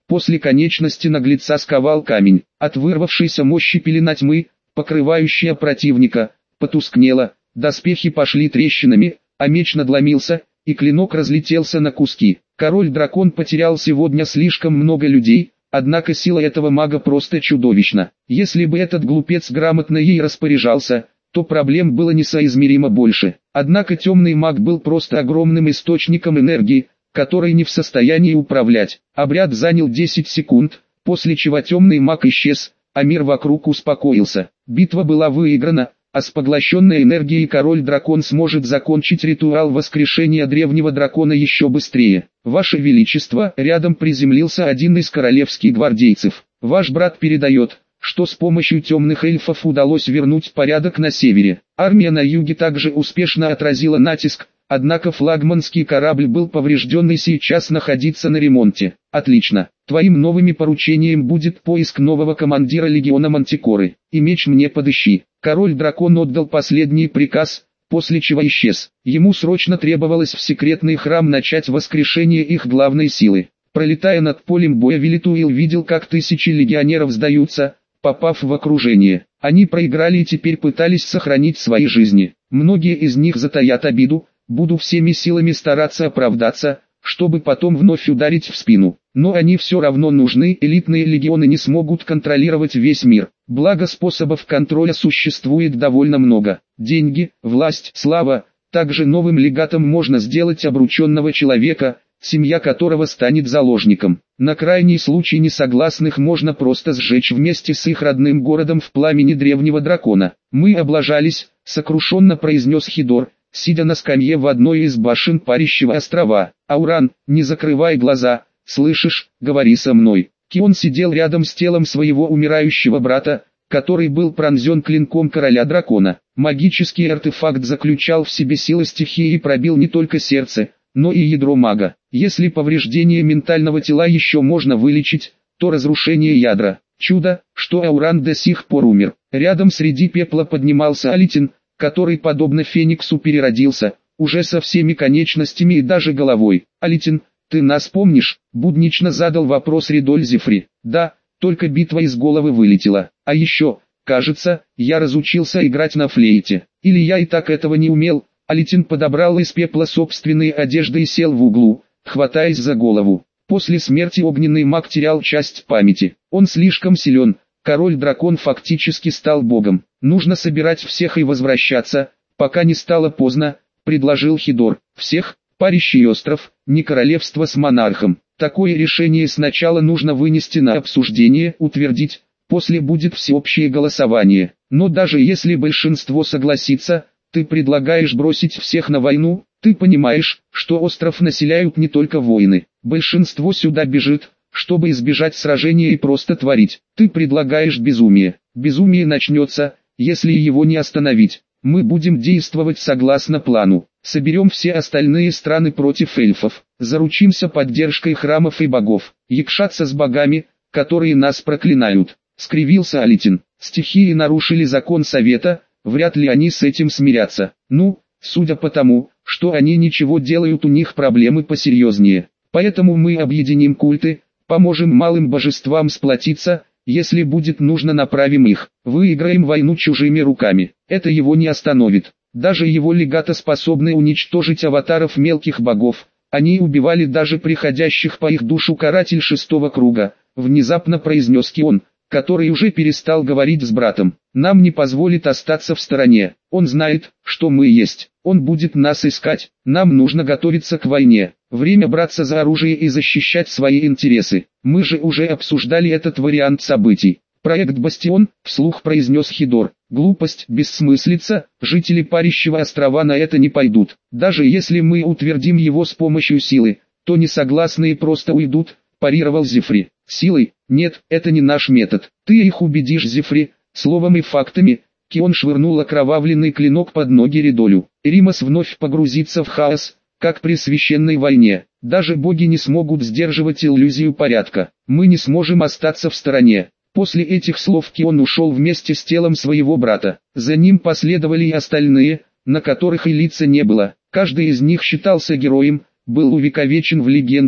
После конечности наглеца сковал камень. От вырвавшейся мощи пелена тьмы, покрывающая противника, потускнела, доспехи пошли трещинами, а меч надломился, и клинок разлетелся на куски. Король-дракон потерял сегодня слишком много людей, однако сила этого мага просто чудовищна. Если бы этот глупец грамотно ей распоряжался, то проблем было несоизмеримо больше. Однако темный маг был просто огромным источником энергии, который не в состоянии управлять. Обряд занял 10 секунд, после чего темный маг исчез, а мир вокруг успокоился. Битва была выиграна, а с поглощенной энергией король-дракон сможет закончить ритуал воскрешения древнего дракона еще быстрее. Ваше Величество, рядом приземлился один из королевских гвардейцев. Ваш брат передает, что с помощью темных эльфов удалось вернуть порядок на севере. Армия на юге также успешно отразила натиск, однако флагманский корабль был поврежден и сейчас находится на ремонте. Отлично. Твоим новым поручением будет поиск нового командира легиона Мантикоры. И меч мне подыщи. Король-дракон отдал последний приказ, после чего исчез. Ему срочно требовалось в секретный храм начать воскрешение их главной силы. Пролетая над полем боя, Велитуил видел, как тысячи легионеров сдаются, попав в окружение. Они проиграли и теперь пытались сохранить свои жизни. Многие из них затаят обиду, буду всеми силами стараться оправдаться, чтобы потом вновь ударить в спину. Но они все равно нужны, элитные легионы не смогут контролировать весь мир. Благо способов контроля существует довольно много. Деньги, власть, слава. Также новым легатом можно сделать обрученного человека, семья которого станет заложником. На крайний случай несогласных можно просто сжечь вместе с их родным городом в пламени древнего дракона. «Мы облажались», — сокрушенно произнес Хидор, сидя на скамье в одной из башен Парящего острова. «Ауран, не закрывай глаза, слышишь, говори со мной». Кион сидел рядом с телом своего умирающего брата, который был пронзен клинком короля дракона. Магический артефакт заключал в себе силы стихии и пробил не только сердце, но и ядро мага. Если повреждение ментального тела еще можно вылечить, то разрушение ядра. Чудо, что Ауран до сих пор умер. Рядом среди пепла поднимался Алитин, который подобно Фениксу переродился, уже со всеми конечностями и даже головой. «Алитин, ты нас помнишь?» — буднично задал вопрос Ридоль Зефри. «Да, только битва из головы вылетела. А еще, кажется, я разучился играть на флейте. Или я и так этого не умел». Алитин подобрал из пепла собственные одежды и сел в углу, хватаясь за голову. После смерти огненный маг терял часть памяти. Он слишком силен, король-дракон фактически стал богом. Нужно собирать всех и возвращаться, пока не стало поздно, предложил Хидор. Всех? Парящий остров, не королевство с монархом. Такое решение сначала нужно вынести на обсуждение, утвердить, после будет всеобщее голосование. Но даже если большинство согласится, ты предлагаешь бросить всех на войну? Ты понимаешь, что остров населяют не только воины. Большинство сюда бежит, чтобы избежать сражения и просто творить. Ты предлагаешь безумие. Безумие начнется, если его не остановить. Мы будем действовать согласно плану. Соберем все остальные страны против эльфов. Заручимся поддержкой храмов и богов. Якшаться с богами, которые нас проклинают. Скривился Алитин. Стихии нарушили закон совета. Вряд ли они с этим смирятся. Ну, судя по тому, что они ничего делают, у них проблемы посерьезнее. Поэтому мы объединим культы, поможем малым божествам сплотиться, если будет нужно направим их. Выиграем войну чужими руками. Это его не остановит. Даже его легаты способны уничтожить аватаров мелких богов. Они убивали даже приходящих по их душу каратель шестого круга, внезапно произнес Кион, который уже перестал говорить с братом. Нам не позволит остаться в стороне. Он знает, что мы есть. Он будет нас искать. Нам нужно готовиться к войне. Время браться за оружие и защищать свои интересы. Мы же уже обсуждали этот вариант событий. Проект «Бастион», вслух произнес Хидор. Глупость, бессмыслица, жители Парящего острова на это не пойдут. Даже если мы утвердим его с помощью силы, то несогласные просто уйдут, парировал Зефри. Силой? Нет, это не наш метод. Ты их убедишь, Зефри, словом и фактами. Кион швырнул окровавленный клинок под ноги Ридолю. Римас вновь погрузится в хаос, как при священной войне. Даже боги не смогут сдерживать иллюзию порядка. Мы не сможем остаться в стороне. После этих слов Кион ушел вместе с телом своего брата. За ним последовали и остальные, на которых и лица не было. Каждый из них считался героем, был увековечен в легендах,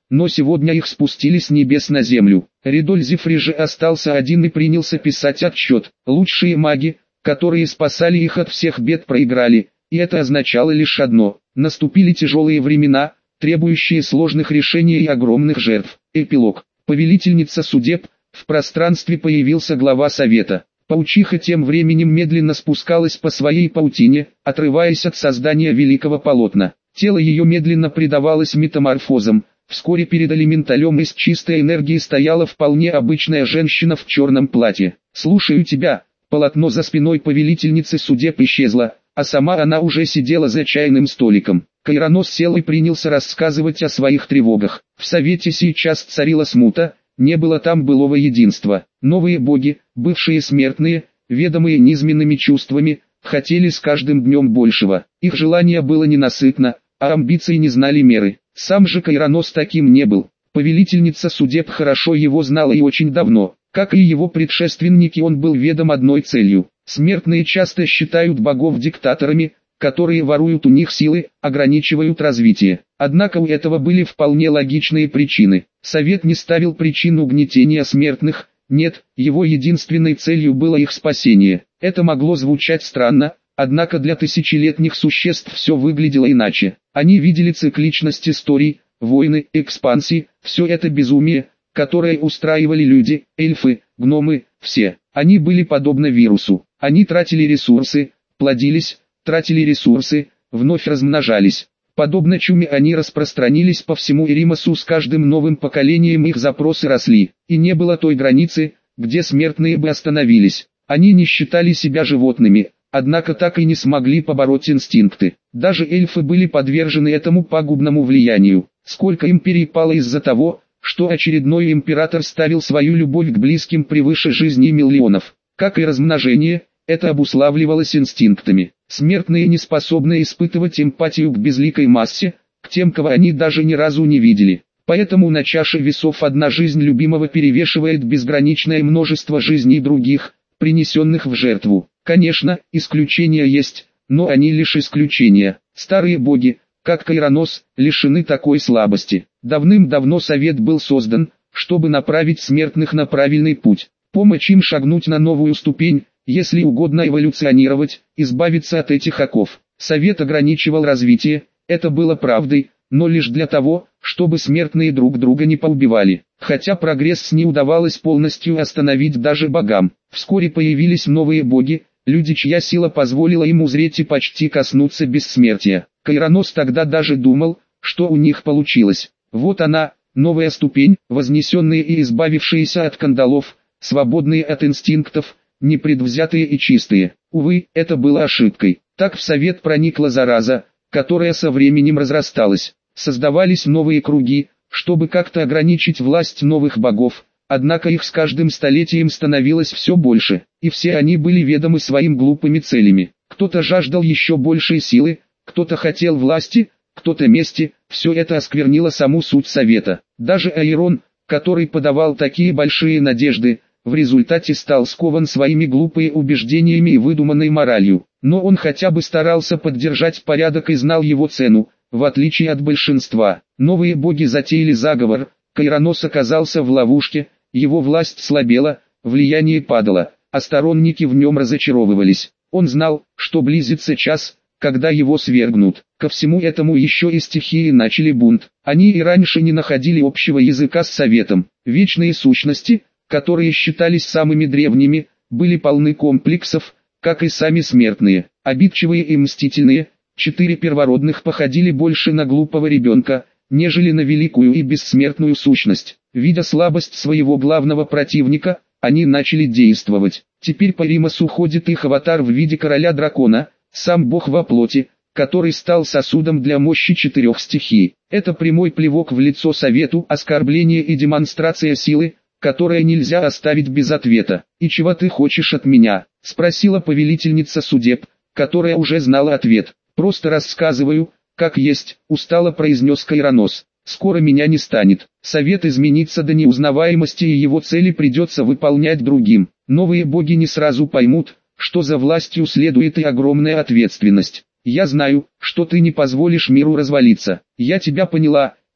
но сегодня их спустили с небес на землю. Ридользефри же остался один и принялся писать отчет. Лучшие маги, которые спасали их от всех бед, проиграли, и это означало лишь одно: наступили тяжелые времена, требующие сложных решений и огромных жертв. Эпилог. Повелительница судеб. В пространстве появился глава совета. Паучиха тем временем медленно спускалась по своей паутине, отрываясь от создания великого полотна. Тело ее медленно предавалось метаморфозам. Вскоре перед элементалем из чистой энергии стояла вполне обычная женщина в черном платье. «Слушаю тебя». Полотно за спиной повелительницы судеб исчезло, а сама она уже сидела за чайным столиком. Кайронос сел и принялся рассказывать о своих тревогах. В совете сейчас царила смута, не было там былого единства. Новые боги, бывшие смертные, ведомые низменными чувствами, хотели с каждым днем большего. Их желание было ненасытно, а амбиции не знали меры. Сам же Кайронос таким не был. Повелительница судеб хорошо его знала и очень давно. Как и его предшественники, он был ведом одной целью. Смертные часто считают богов диктаторами, которые воруют у них силы, ограничивают развитие. Однако у этого были вполне логичные причины. Совет не ставил причину гнетения смертных, нет, его единственной целью было их спасение. Это могло звучать странно, однако для тысячелетних существ все выглядело иначе. Они видели цикличность историй, войны, экспансии, все это безумие, которое устраивали люди, эльфы, гномы, все. Они были подобны вирусу. Они тратили ресурсы, плодились, тратили ресурсы, вновь размножались. Подобно чуме они распространились по всему Эримосу, с каждым новым поколением их запросы росли. И не было той границы, где смертные бы остановились. Они не считали себя животными, однако так и не смогли побороть инстинкты. Даже эльфы были подвержены этому пагубному влиянию. Сколько империй пало из-за того, что очередной император ставил свою любовь к близким превыше жизни миллионов. Как и размножение, это обуславливалось инстинктами. Смертные не способны испытывать эмпатию к безликой массе, к тем, кого они даже ни разу не видели. Поэтому на чаше весов одна жизнь любимого перевешивает безграничное множество жизней других, принесенных в жертву. Конечно, исключения есть, но они лишь исключения. Старые боги, как Кайронос, лишены такой слабости. Давным-давно совет был создан, чтобы направить смертных на правильный путь, помочь им шагнуть на новую ступень, если угодно эволюционировать, избавиться от этих оков. Совет ограничивал развитие, это было правдой, но лишь для того, чтобы смертные друг друга не поубивали. Хотя прогресс не удавалось полностью остановить даже богам. Вскоре появились новые боги, люди, чья сила позволила им узреть и почти коснуться бессмертия. Кайронос тогда даже думал, что у них получилось. Вот она, новая ступень, вознесенные и избавившиеся от кандалов, свободные от инстинктов, непредвзятые и чистые. Увы, это было ошибкой. Так в совет проникла зараза, которая со временем разрасталась. Создавались новые круги, чтобы как-то ограничить власть новых богов, однако их с каждым столетием становилось все больше, и все они были ведомы своими глупыми целями. Кто-то жаждал еще большей силы, кто-то хотел власти, кто-то мести, все это осквернило саму суть совета. Даже Аирон, который подавал такие большие надежды, в результате стал скован своими глупыми убеждениями и выдуманной моралью. Но он хотя бы старался поддержать порядок и знал его цену, в отличие от большинства. Новые боги затеяли заговор, Кайронос оказался в ловушке, его власть слабела, влияние падало, а сторонники в нем разочаровывались. Он знал, что близится час, когда его свергнут. Ко всему этому еще и стихии начали бунт. Они и раньше не находили общего языка с советом. Вечные сущности, которые считались самыми древними, были полны комплексов, как и сами смертные. Обидчивые и мстительные, 4 первородных походили больше на глупого ребенка, нежели на великую и бессмертную сущность. Видя слабость своего главного противника, они начали действовать. Теперь по Эримосу ходит их аватар в виде короля дракона, сам бог во плоти, который стал сосудом для мощи 4 стихий. Это прямой плевок в лицо совету, оскорбление и демонстрация силы, которое нельзя оставить без ответа. «И чего ты хочешь от меня?» — спросила повелительница судеб, которая уже знала ответ. «Просто рассказываю, как есть», — устало произнес Кайронос. «Скоро меня не станет. Совет изменится до неузнаваемости, и его цели придется выполнять другим. Новые боги не сразу поймут, что за властью следует и огромная ответственность. Я знаю, что ты не позволишь миру развалиться. Я тебя поняла», —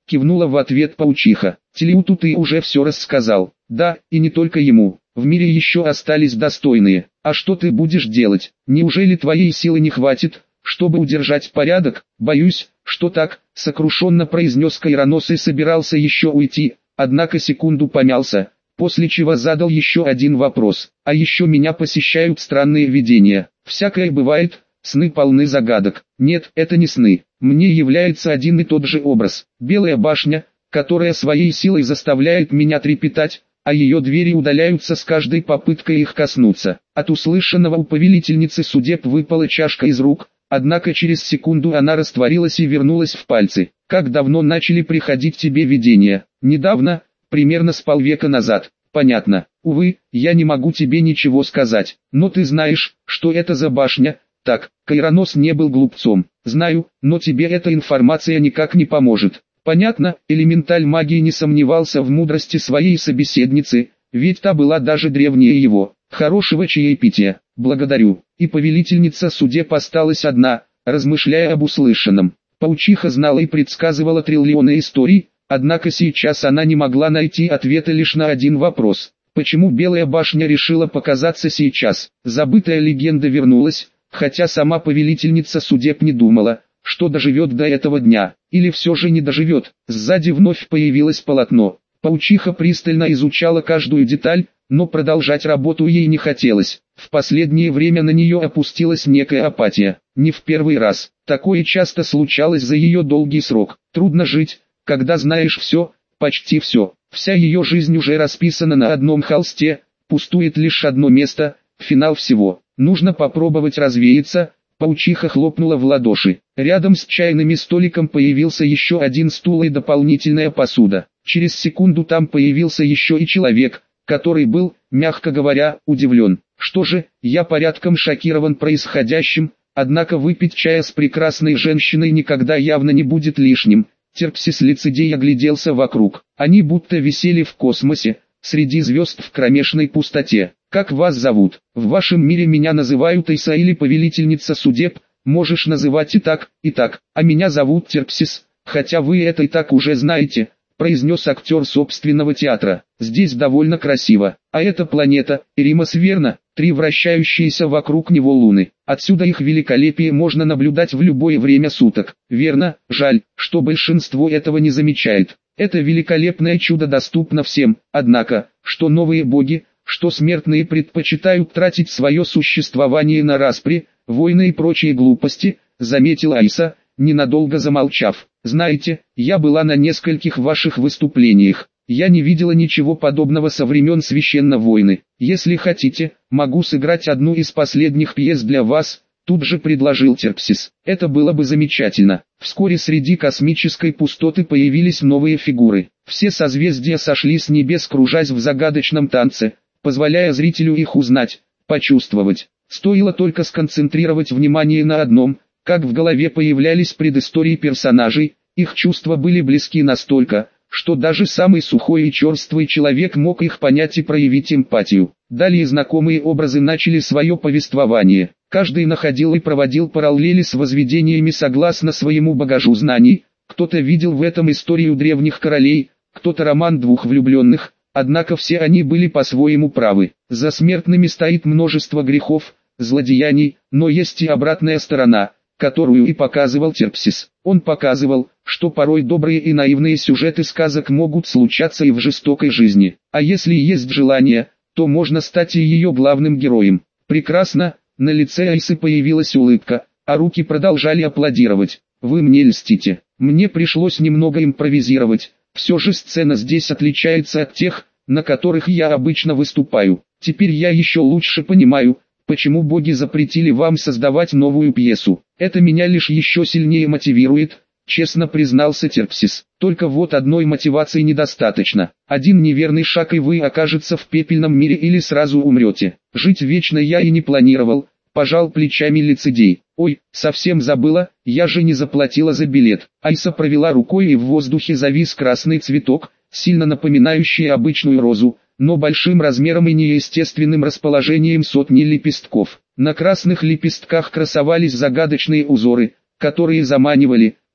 кивнула в ответ паучиха. Телиуту ты уже все рассказал. Да, и не только ему. В мире еще остались достойные. А что ты будешь делать? Неужели твоей силы не хватит, чтобы удержать порядок? Боюсь, что так, сокрушенно произнес Кайронос и собирался еще уйти, однако секунду помялся, после чего задал еще один вопрос. А еще меня посещают странные видения. Всякое бывает, сны полны загадок. Нет, это не сны. Мне является один и тот же образ. Белая башня, которая своей силой заставляет меня трепетать, а ее двери удаляются с каждой попыткой их коснуться. От услышанного у повелительницы судеб выпала чашка из рук, однако через секунду она растворилась и вернулась в пальцы. Как давно начали приходить тебе видения? Недавно, примерно с полвека назад. Понятно. Увы, я не могу тебе ничего сказать. Но ты знаешь, что это за башня? Так, Кайронос не был глупцом. Знаю, но тебе эта информация никак не поможет. Понятно, элементаль магии не сомневался в мудрости своей собеседницы, ведь та была даже древнее его. Хорошего чаепития. Благодарю. И повелительница судеб осталась одна, размышляя об услышанном. Паучиха знала и предсказывала триллионы историй, однако сейчас она не могла найти ответа лишь на один вопрос. Почему Белая башня решила показаться сейчас? Забытая легенда вернулась, хотя сама повелительница судеб не думала, что доживет до этого дня, или все же не доживет. Сзади вновь появилось полотно. Паучиха пристально изучала каждую деталь, но продолжать работу ей не хотелось. В последнее время на нее опустилась некая апатия. Не в первый раз. Такое часто случалось за ее долгий срок. Трудно жить, когда знаешь все, почти все. Вся ее жизнь уже расписана на одном холсте, пустует лишь одно место, финал всего. Нужно попробовать развеяться. Паучиха хлопнула в ладоши. Рядом с чайным столиком появился еще один стул и дополнительная посуда. Через секунду там появился еще и человек, который был, мягко говоря, удивлен. Что же, я порядком шокирован происходящим, однако выпить чая с прекрасной женщиной никогда явно не будет лишним. Терпсис лицедей огляделся вокруг. Они будто висели в космосе, среди звезд в кромешной пустоте. Как вас зовут? В вашем мире меня называют Иса или повелительница судеб, можешь называть и так, а меня зовут Терпсис, хотя вы это и так уже знаете, произнес актер собственного театра. Здесь довольно красиво. А это планета, Эримос, верно? 3 вращающиеся вокруг него луны. Отсюда их великолепие можно наблюдать в любое время суток. Верно, жаль, что большинство этого не замечает. Это великолепное чудо доступно всем, однако, что новые боги, что смертные предпочитают тратить свое существование на распри, войны и прочие глупости, заметила Айса, ненадолго замолчав. Знаете, я была на нескольких ваших выступлениях. Я не видела ничего подобного со времен Священной войны. Если хотите, могу сыграть одну из последних пьес для вас, тут же предложил Терпсис. Это было бы замечательно. Вскоре среди космической пустоты появились новые фигуры. Все созвездия сошли с небес, кружась в загадочном танце, позволяя зрителю их узнать, почувствовать. Стоило только сконцентрировать внимание на одном, как в голове появлялись предыстории персонажей, их чувства были близки настолько, что даже самый сухой и черствый человек мог их понять и проявить эмпатию. Далее знакомые образы начали свое повествование. Каждый находил и проводил параллели с возведениями согласно своему багажу знаний. Кто-то видел в этом историю древних королей, кто-то роман двух влюбленных, однако все они были по-своему правы. За смертными стоит множество грехов, злодеяний, но есть и обратная сторона, которую и показывал Терпсис. Он показывал, что порой добрые и наивные сюжеты сказок могут случаться и в жестокой жизни. А если есть желание, то можно стать и ее главным героем. Прекрасно, на лице Айсы появилась улыбка, а руки продолжали аплодировать. Вы мне льстите. Мне пришлось немного импровизировать. Все же сцена здесь отличается от тех, на которых я обычно выступаю. Теперь я еще лучше понимаю, почему боги запретили вам создавать новую пьесу. Это меня лишь еще сильнее мотивирует, честно признался Терпсис. Только вот одной мотивации недостаточно. Один неверный шаг и вы окажется в пепельном мире или сразу умрете. Жить вечно я и не планировал, пожал плечами лицедей. Ой, совсем забыла, я же не заплатила за билет. Айса провела рукой и в воздухе завис красный цветок, сильно напоминающий обычную розу, но большим размером и неестественным расположением сотни лепестков. На красных лепестках красовались загадочные узоры, которые заманивали,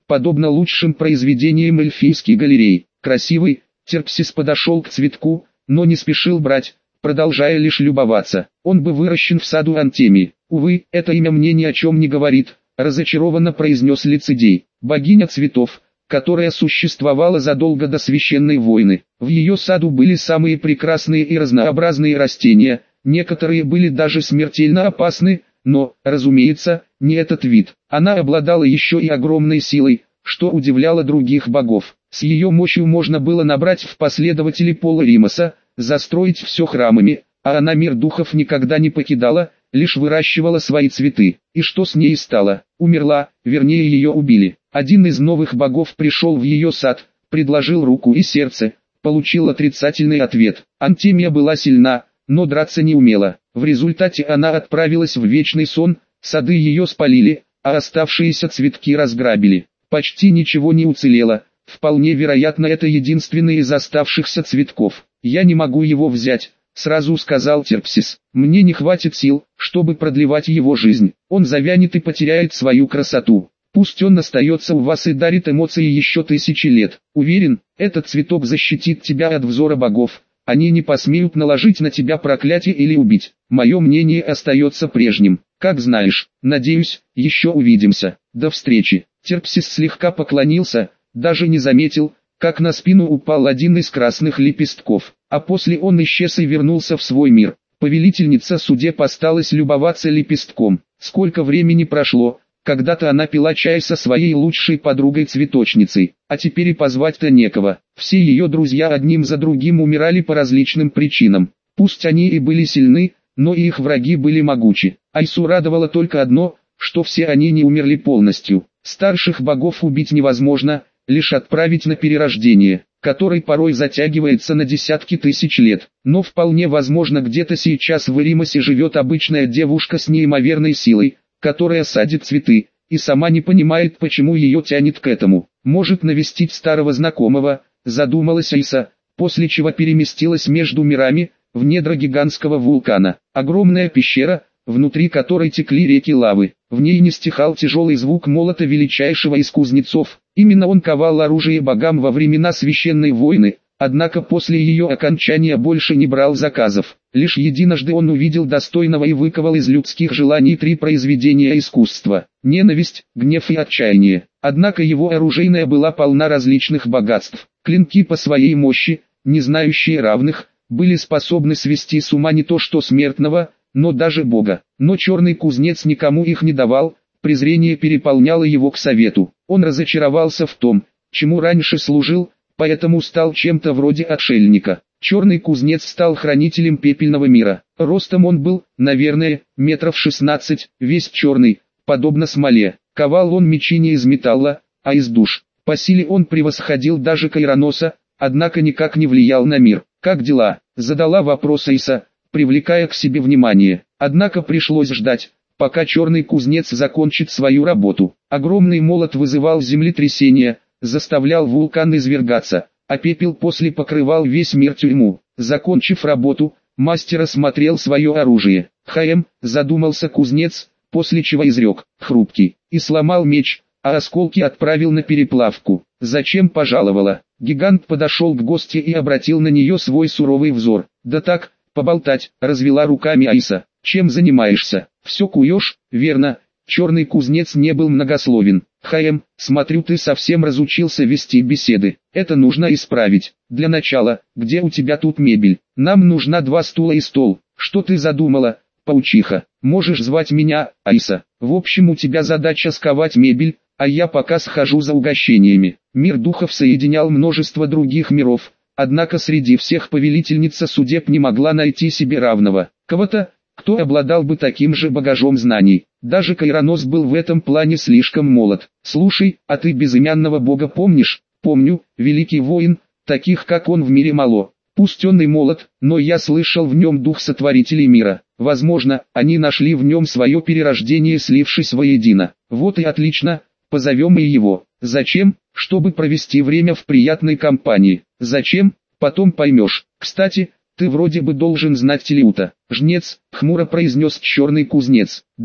подобно лучшим произведениям эльфийской галереи. Красивый, Терпсис подошел к цветку, но не спешил брать, продолжая лишь любоваться. Он бы выращен в саду Антемии. Увы, это имя мне ни о чем не говорит, разочарованно произнес Лицедей. Богиня цветов, которая существовала задолго до священной войны. В ее саду были самые прекрасные и разнообразные растения, некоторые были даже смертельно опасны, но, разумеется, не этот вид. Она обладала еще и огромной силой, что удивляло других богов. С ее мощью можно было набрать в последователи пола Римоса, застроить все храмами, а она мир духов никогда не покидала, лишь выращивала свои цветы. И что с ней стало? Умерла, вернее ее убили. Один из новых богов пришел в ее сад, предложил руку и сердце, получил отрицательный ответ. Антемия была сильна, но драться не умела. В результате она отправилась в вечный сон, сады ее спалили, а оставшиеся цветки разграбили. Почти ничего не уцелело, вполне вероятно это единственный из оставшихся цветков. «Я не могу его взять», — сразу сказал Терпсис. «Мне не хватит сил, чтобы продлевать его жизнь. Он завянет и потеряет свою красоту. Пусть он остается у вас и дарит эмоции еще тысячи лет. Уверен, этот цветок защитит тебя от взора богов. Они не посмеют наложить на тебя проклятие или убить. Мое мнение остается прежним. Как знаешь, надеюсь, еще увидимся. До встречи». Терпсис слегка поклонился, даже не заметил, как на спину упал один из красных лепестков, а после он исчез и вернулся в свой мир. Повелительница судеб осталась любоваться лепестком. Сколько времени прошло, когда-то она пила чай со своей лучшей подругой-цветочницей, а теперь и позвать-то некого. Все ее друзья одним за другим умирали по различным причинам. Пусть они и были сильны, но и их враги были могучи. Айсу радовало только одно, что все они не умерли полностью. Старших богов убить невозможно, лишь отправить на перерождение, который порой затягивается на десятки тысяч лет. Но вполне возможно где-то сейчас в Эримосе живет обычная девушка с неимоверной силой, которая садит цветы, и сама не понимает, почему ее тянет к этому. Может навестить старого знакомого, задумалась Айса, после чего переместилась между мирами, в недра гигантского вулкана. Огромная пещера, внутри которой текли реки лавы. В ней не стихал тяжелый звук молота величайшего из кузнецов. Именно он ковал оружие богам во времена священной войны, однако после ее окончания больше не брал заказов. Лишь единожды он увидел достойного и выковал из людских желаний 3 произведения искусства: ненависть, гнев и отчаяние. Однако его оружейная была полна различных богатств. Клинки по своей мощи, не знающие равных, были способны свести с ума не то что смертного, но даже Бога. Но черный кузнец никому их не давал, презрение переполняло его к совету. Он разочаровался в том, чему раньше служил, поэтому стал чем-то вроде отшельника. Черный кузнец стал хранителем пепельного мира. Ростом он был, наверное, метров 16, весь черный, подобно смоле. Ковал он мечи не из металла, а из душ. По силе он превосходил даже Кайроноса, однако никак не влиял на мир. «Как дела?» — задала вопрос Айса, привлекая к себе внимание. Однако пришлось ждать, пока черный кузнец закончит свою работу. Огромный молот вызывал землетрясения, заставлял вулкан извергаться, а пепел после покрывал весь мир тюрьму. Закончив работу, мастер осмотрел свое оружие. Задумался кузнец, после чего изрек: «Хрупкий», и сломал меч, а осколки отправил на переплавку. «Зачем пожаловала?» Гигант подошел к гостье и обратил на нее свой суровый взор. «Да так, поболтать», — развела руками Айса. «Чем занимаешься? Все куешь, верно?» Черный кузнец не был многословен. Смотрю, ты совсем разучился вести беседы. Это нужно исправить. Для начала, где у тебя тут мебель? Нам нужна 2 стула и стол. Что ты задумала, паучиха? Можешь звать меня Айса. В общем, у тебя задача сковать мебель, а я пока схожу за угощениями». Мир духов соединял множество других миров, однако среди всех повелительница судеб не могла найти себе равного. Кого-то, кто обладал бы таким же багажом знаний. Даже Кайронос был в этом плане слишком молод. «Слушай, а ты безымянного бога помнишь?» «Помню, великий воин, таких как он в мире мало. Пусть он и молод, но я слышал в нем дух сотворителей мира. Возможно, они нашли в нем свое перерождение, слившись воедино. Вот и отлично, позовем и его». «Зачем?» «Чтобы провести время в приятной компании». «Зачем?» «Потом поймешь. Кстати, ты вроде бы должен знать Телиута». «Жнец», — хмуро произнес черный кузнец. «Да,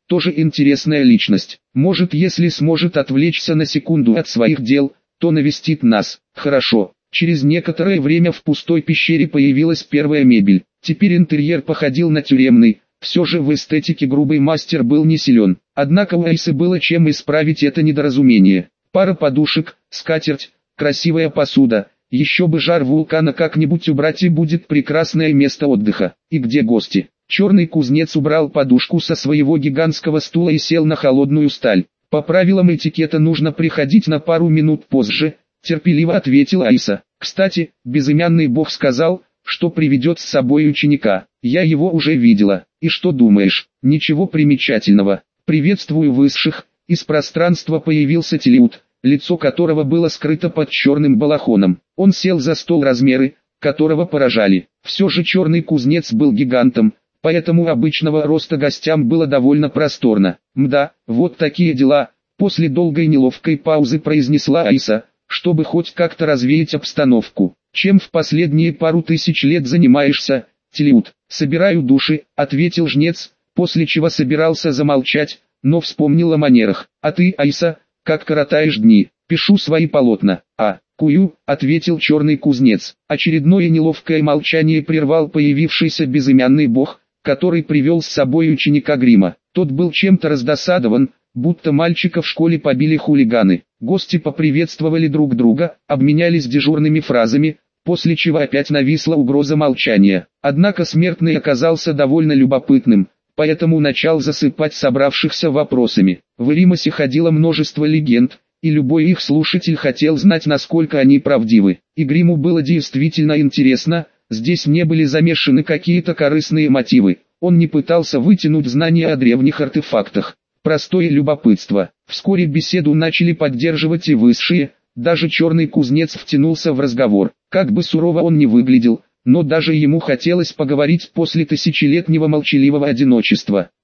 тоже интересная личность. Может, если сможет отвлечься на секунду от своих дел, то навестит нас. Хорошо. Через некоторое время в пустой пещере появилась первая мебель. Теперь интерьер походил на тюремный. Все же в эстетике грубый мастер был не силен. Однако у Айсы было чем исправить это недоразумение. Пара подушек, скатерть, красивая посуда. Еще бы жар вулкана как-нибудь убрать, и будет прекрасное место отдыха. И где гости? Черный кузнец убрал подушку со своего гигантского стула и сел на холодную сталь. По правилам этикета нужно приходить на пару минут позже, терпеливо ответила Айса. Кстати, безымянный бог сказал, что приведет с собой ученика. Я его уже видела. И что думаешь? Ничего примечательного. Приветствую высших. Из пространства появился Телеут, лицо которого было скрыто под черным балахоном. Он сел за стол, размеры которого поражали. Все же черный кузнец был гигантом, поэтому обычного роста гостям было довольно просторно. Мда, вот такие дела. После долгой неловкой паузы произнесла Айса, чтобы хоть как-то развеять обстановку. Чем в последние пару тысяч лет занимаешься, Телеут? Собираю души, ответил жнец, после чего собирался замолчать, но вспомнил о манерах. А ты, Айса, как коротаешь дни? Пишу свои полотна. Кую, ответил черный кузнец. Очередное неловкое молчание прервал появившийся безымянный бог, который привел с собой ученика грима. Тот был чем-то раздосадован, будто мальчика в школе побили хулиганы. Гости поприветствовали друг друга, обменялись дежурными фразами, после чего опять нависла угроза молчания. Однако смертный оказался довольно любопытным, поэтому начал засыпать собравшихся вопросами. В Эримосе ходило множество легенд, и любой их слушатель хотел знать, насколько они правдивы. И Гриму было действительно интересно, здесь не были замешаны какие-то корыстные мотивы. Он не пытался вытянуть знания о древних артефактах. Простое любопытство. Вскоре беседу начали поддерживать и высшие, даже черный кузнец втянулся в разговор. Как бы сурово он ни выглядел, но даже ему хотелось поговорить после тысячелетнего молчаливого одиночества.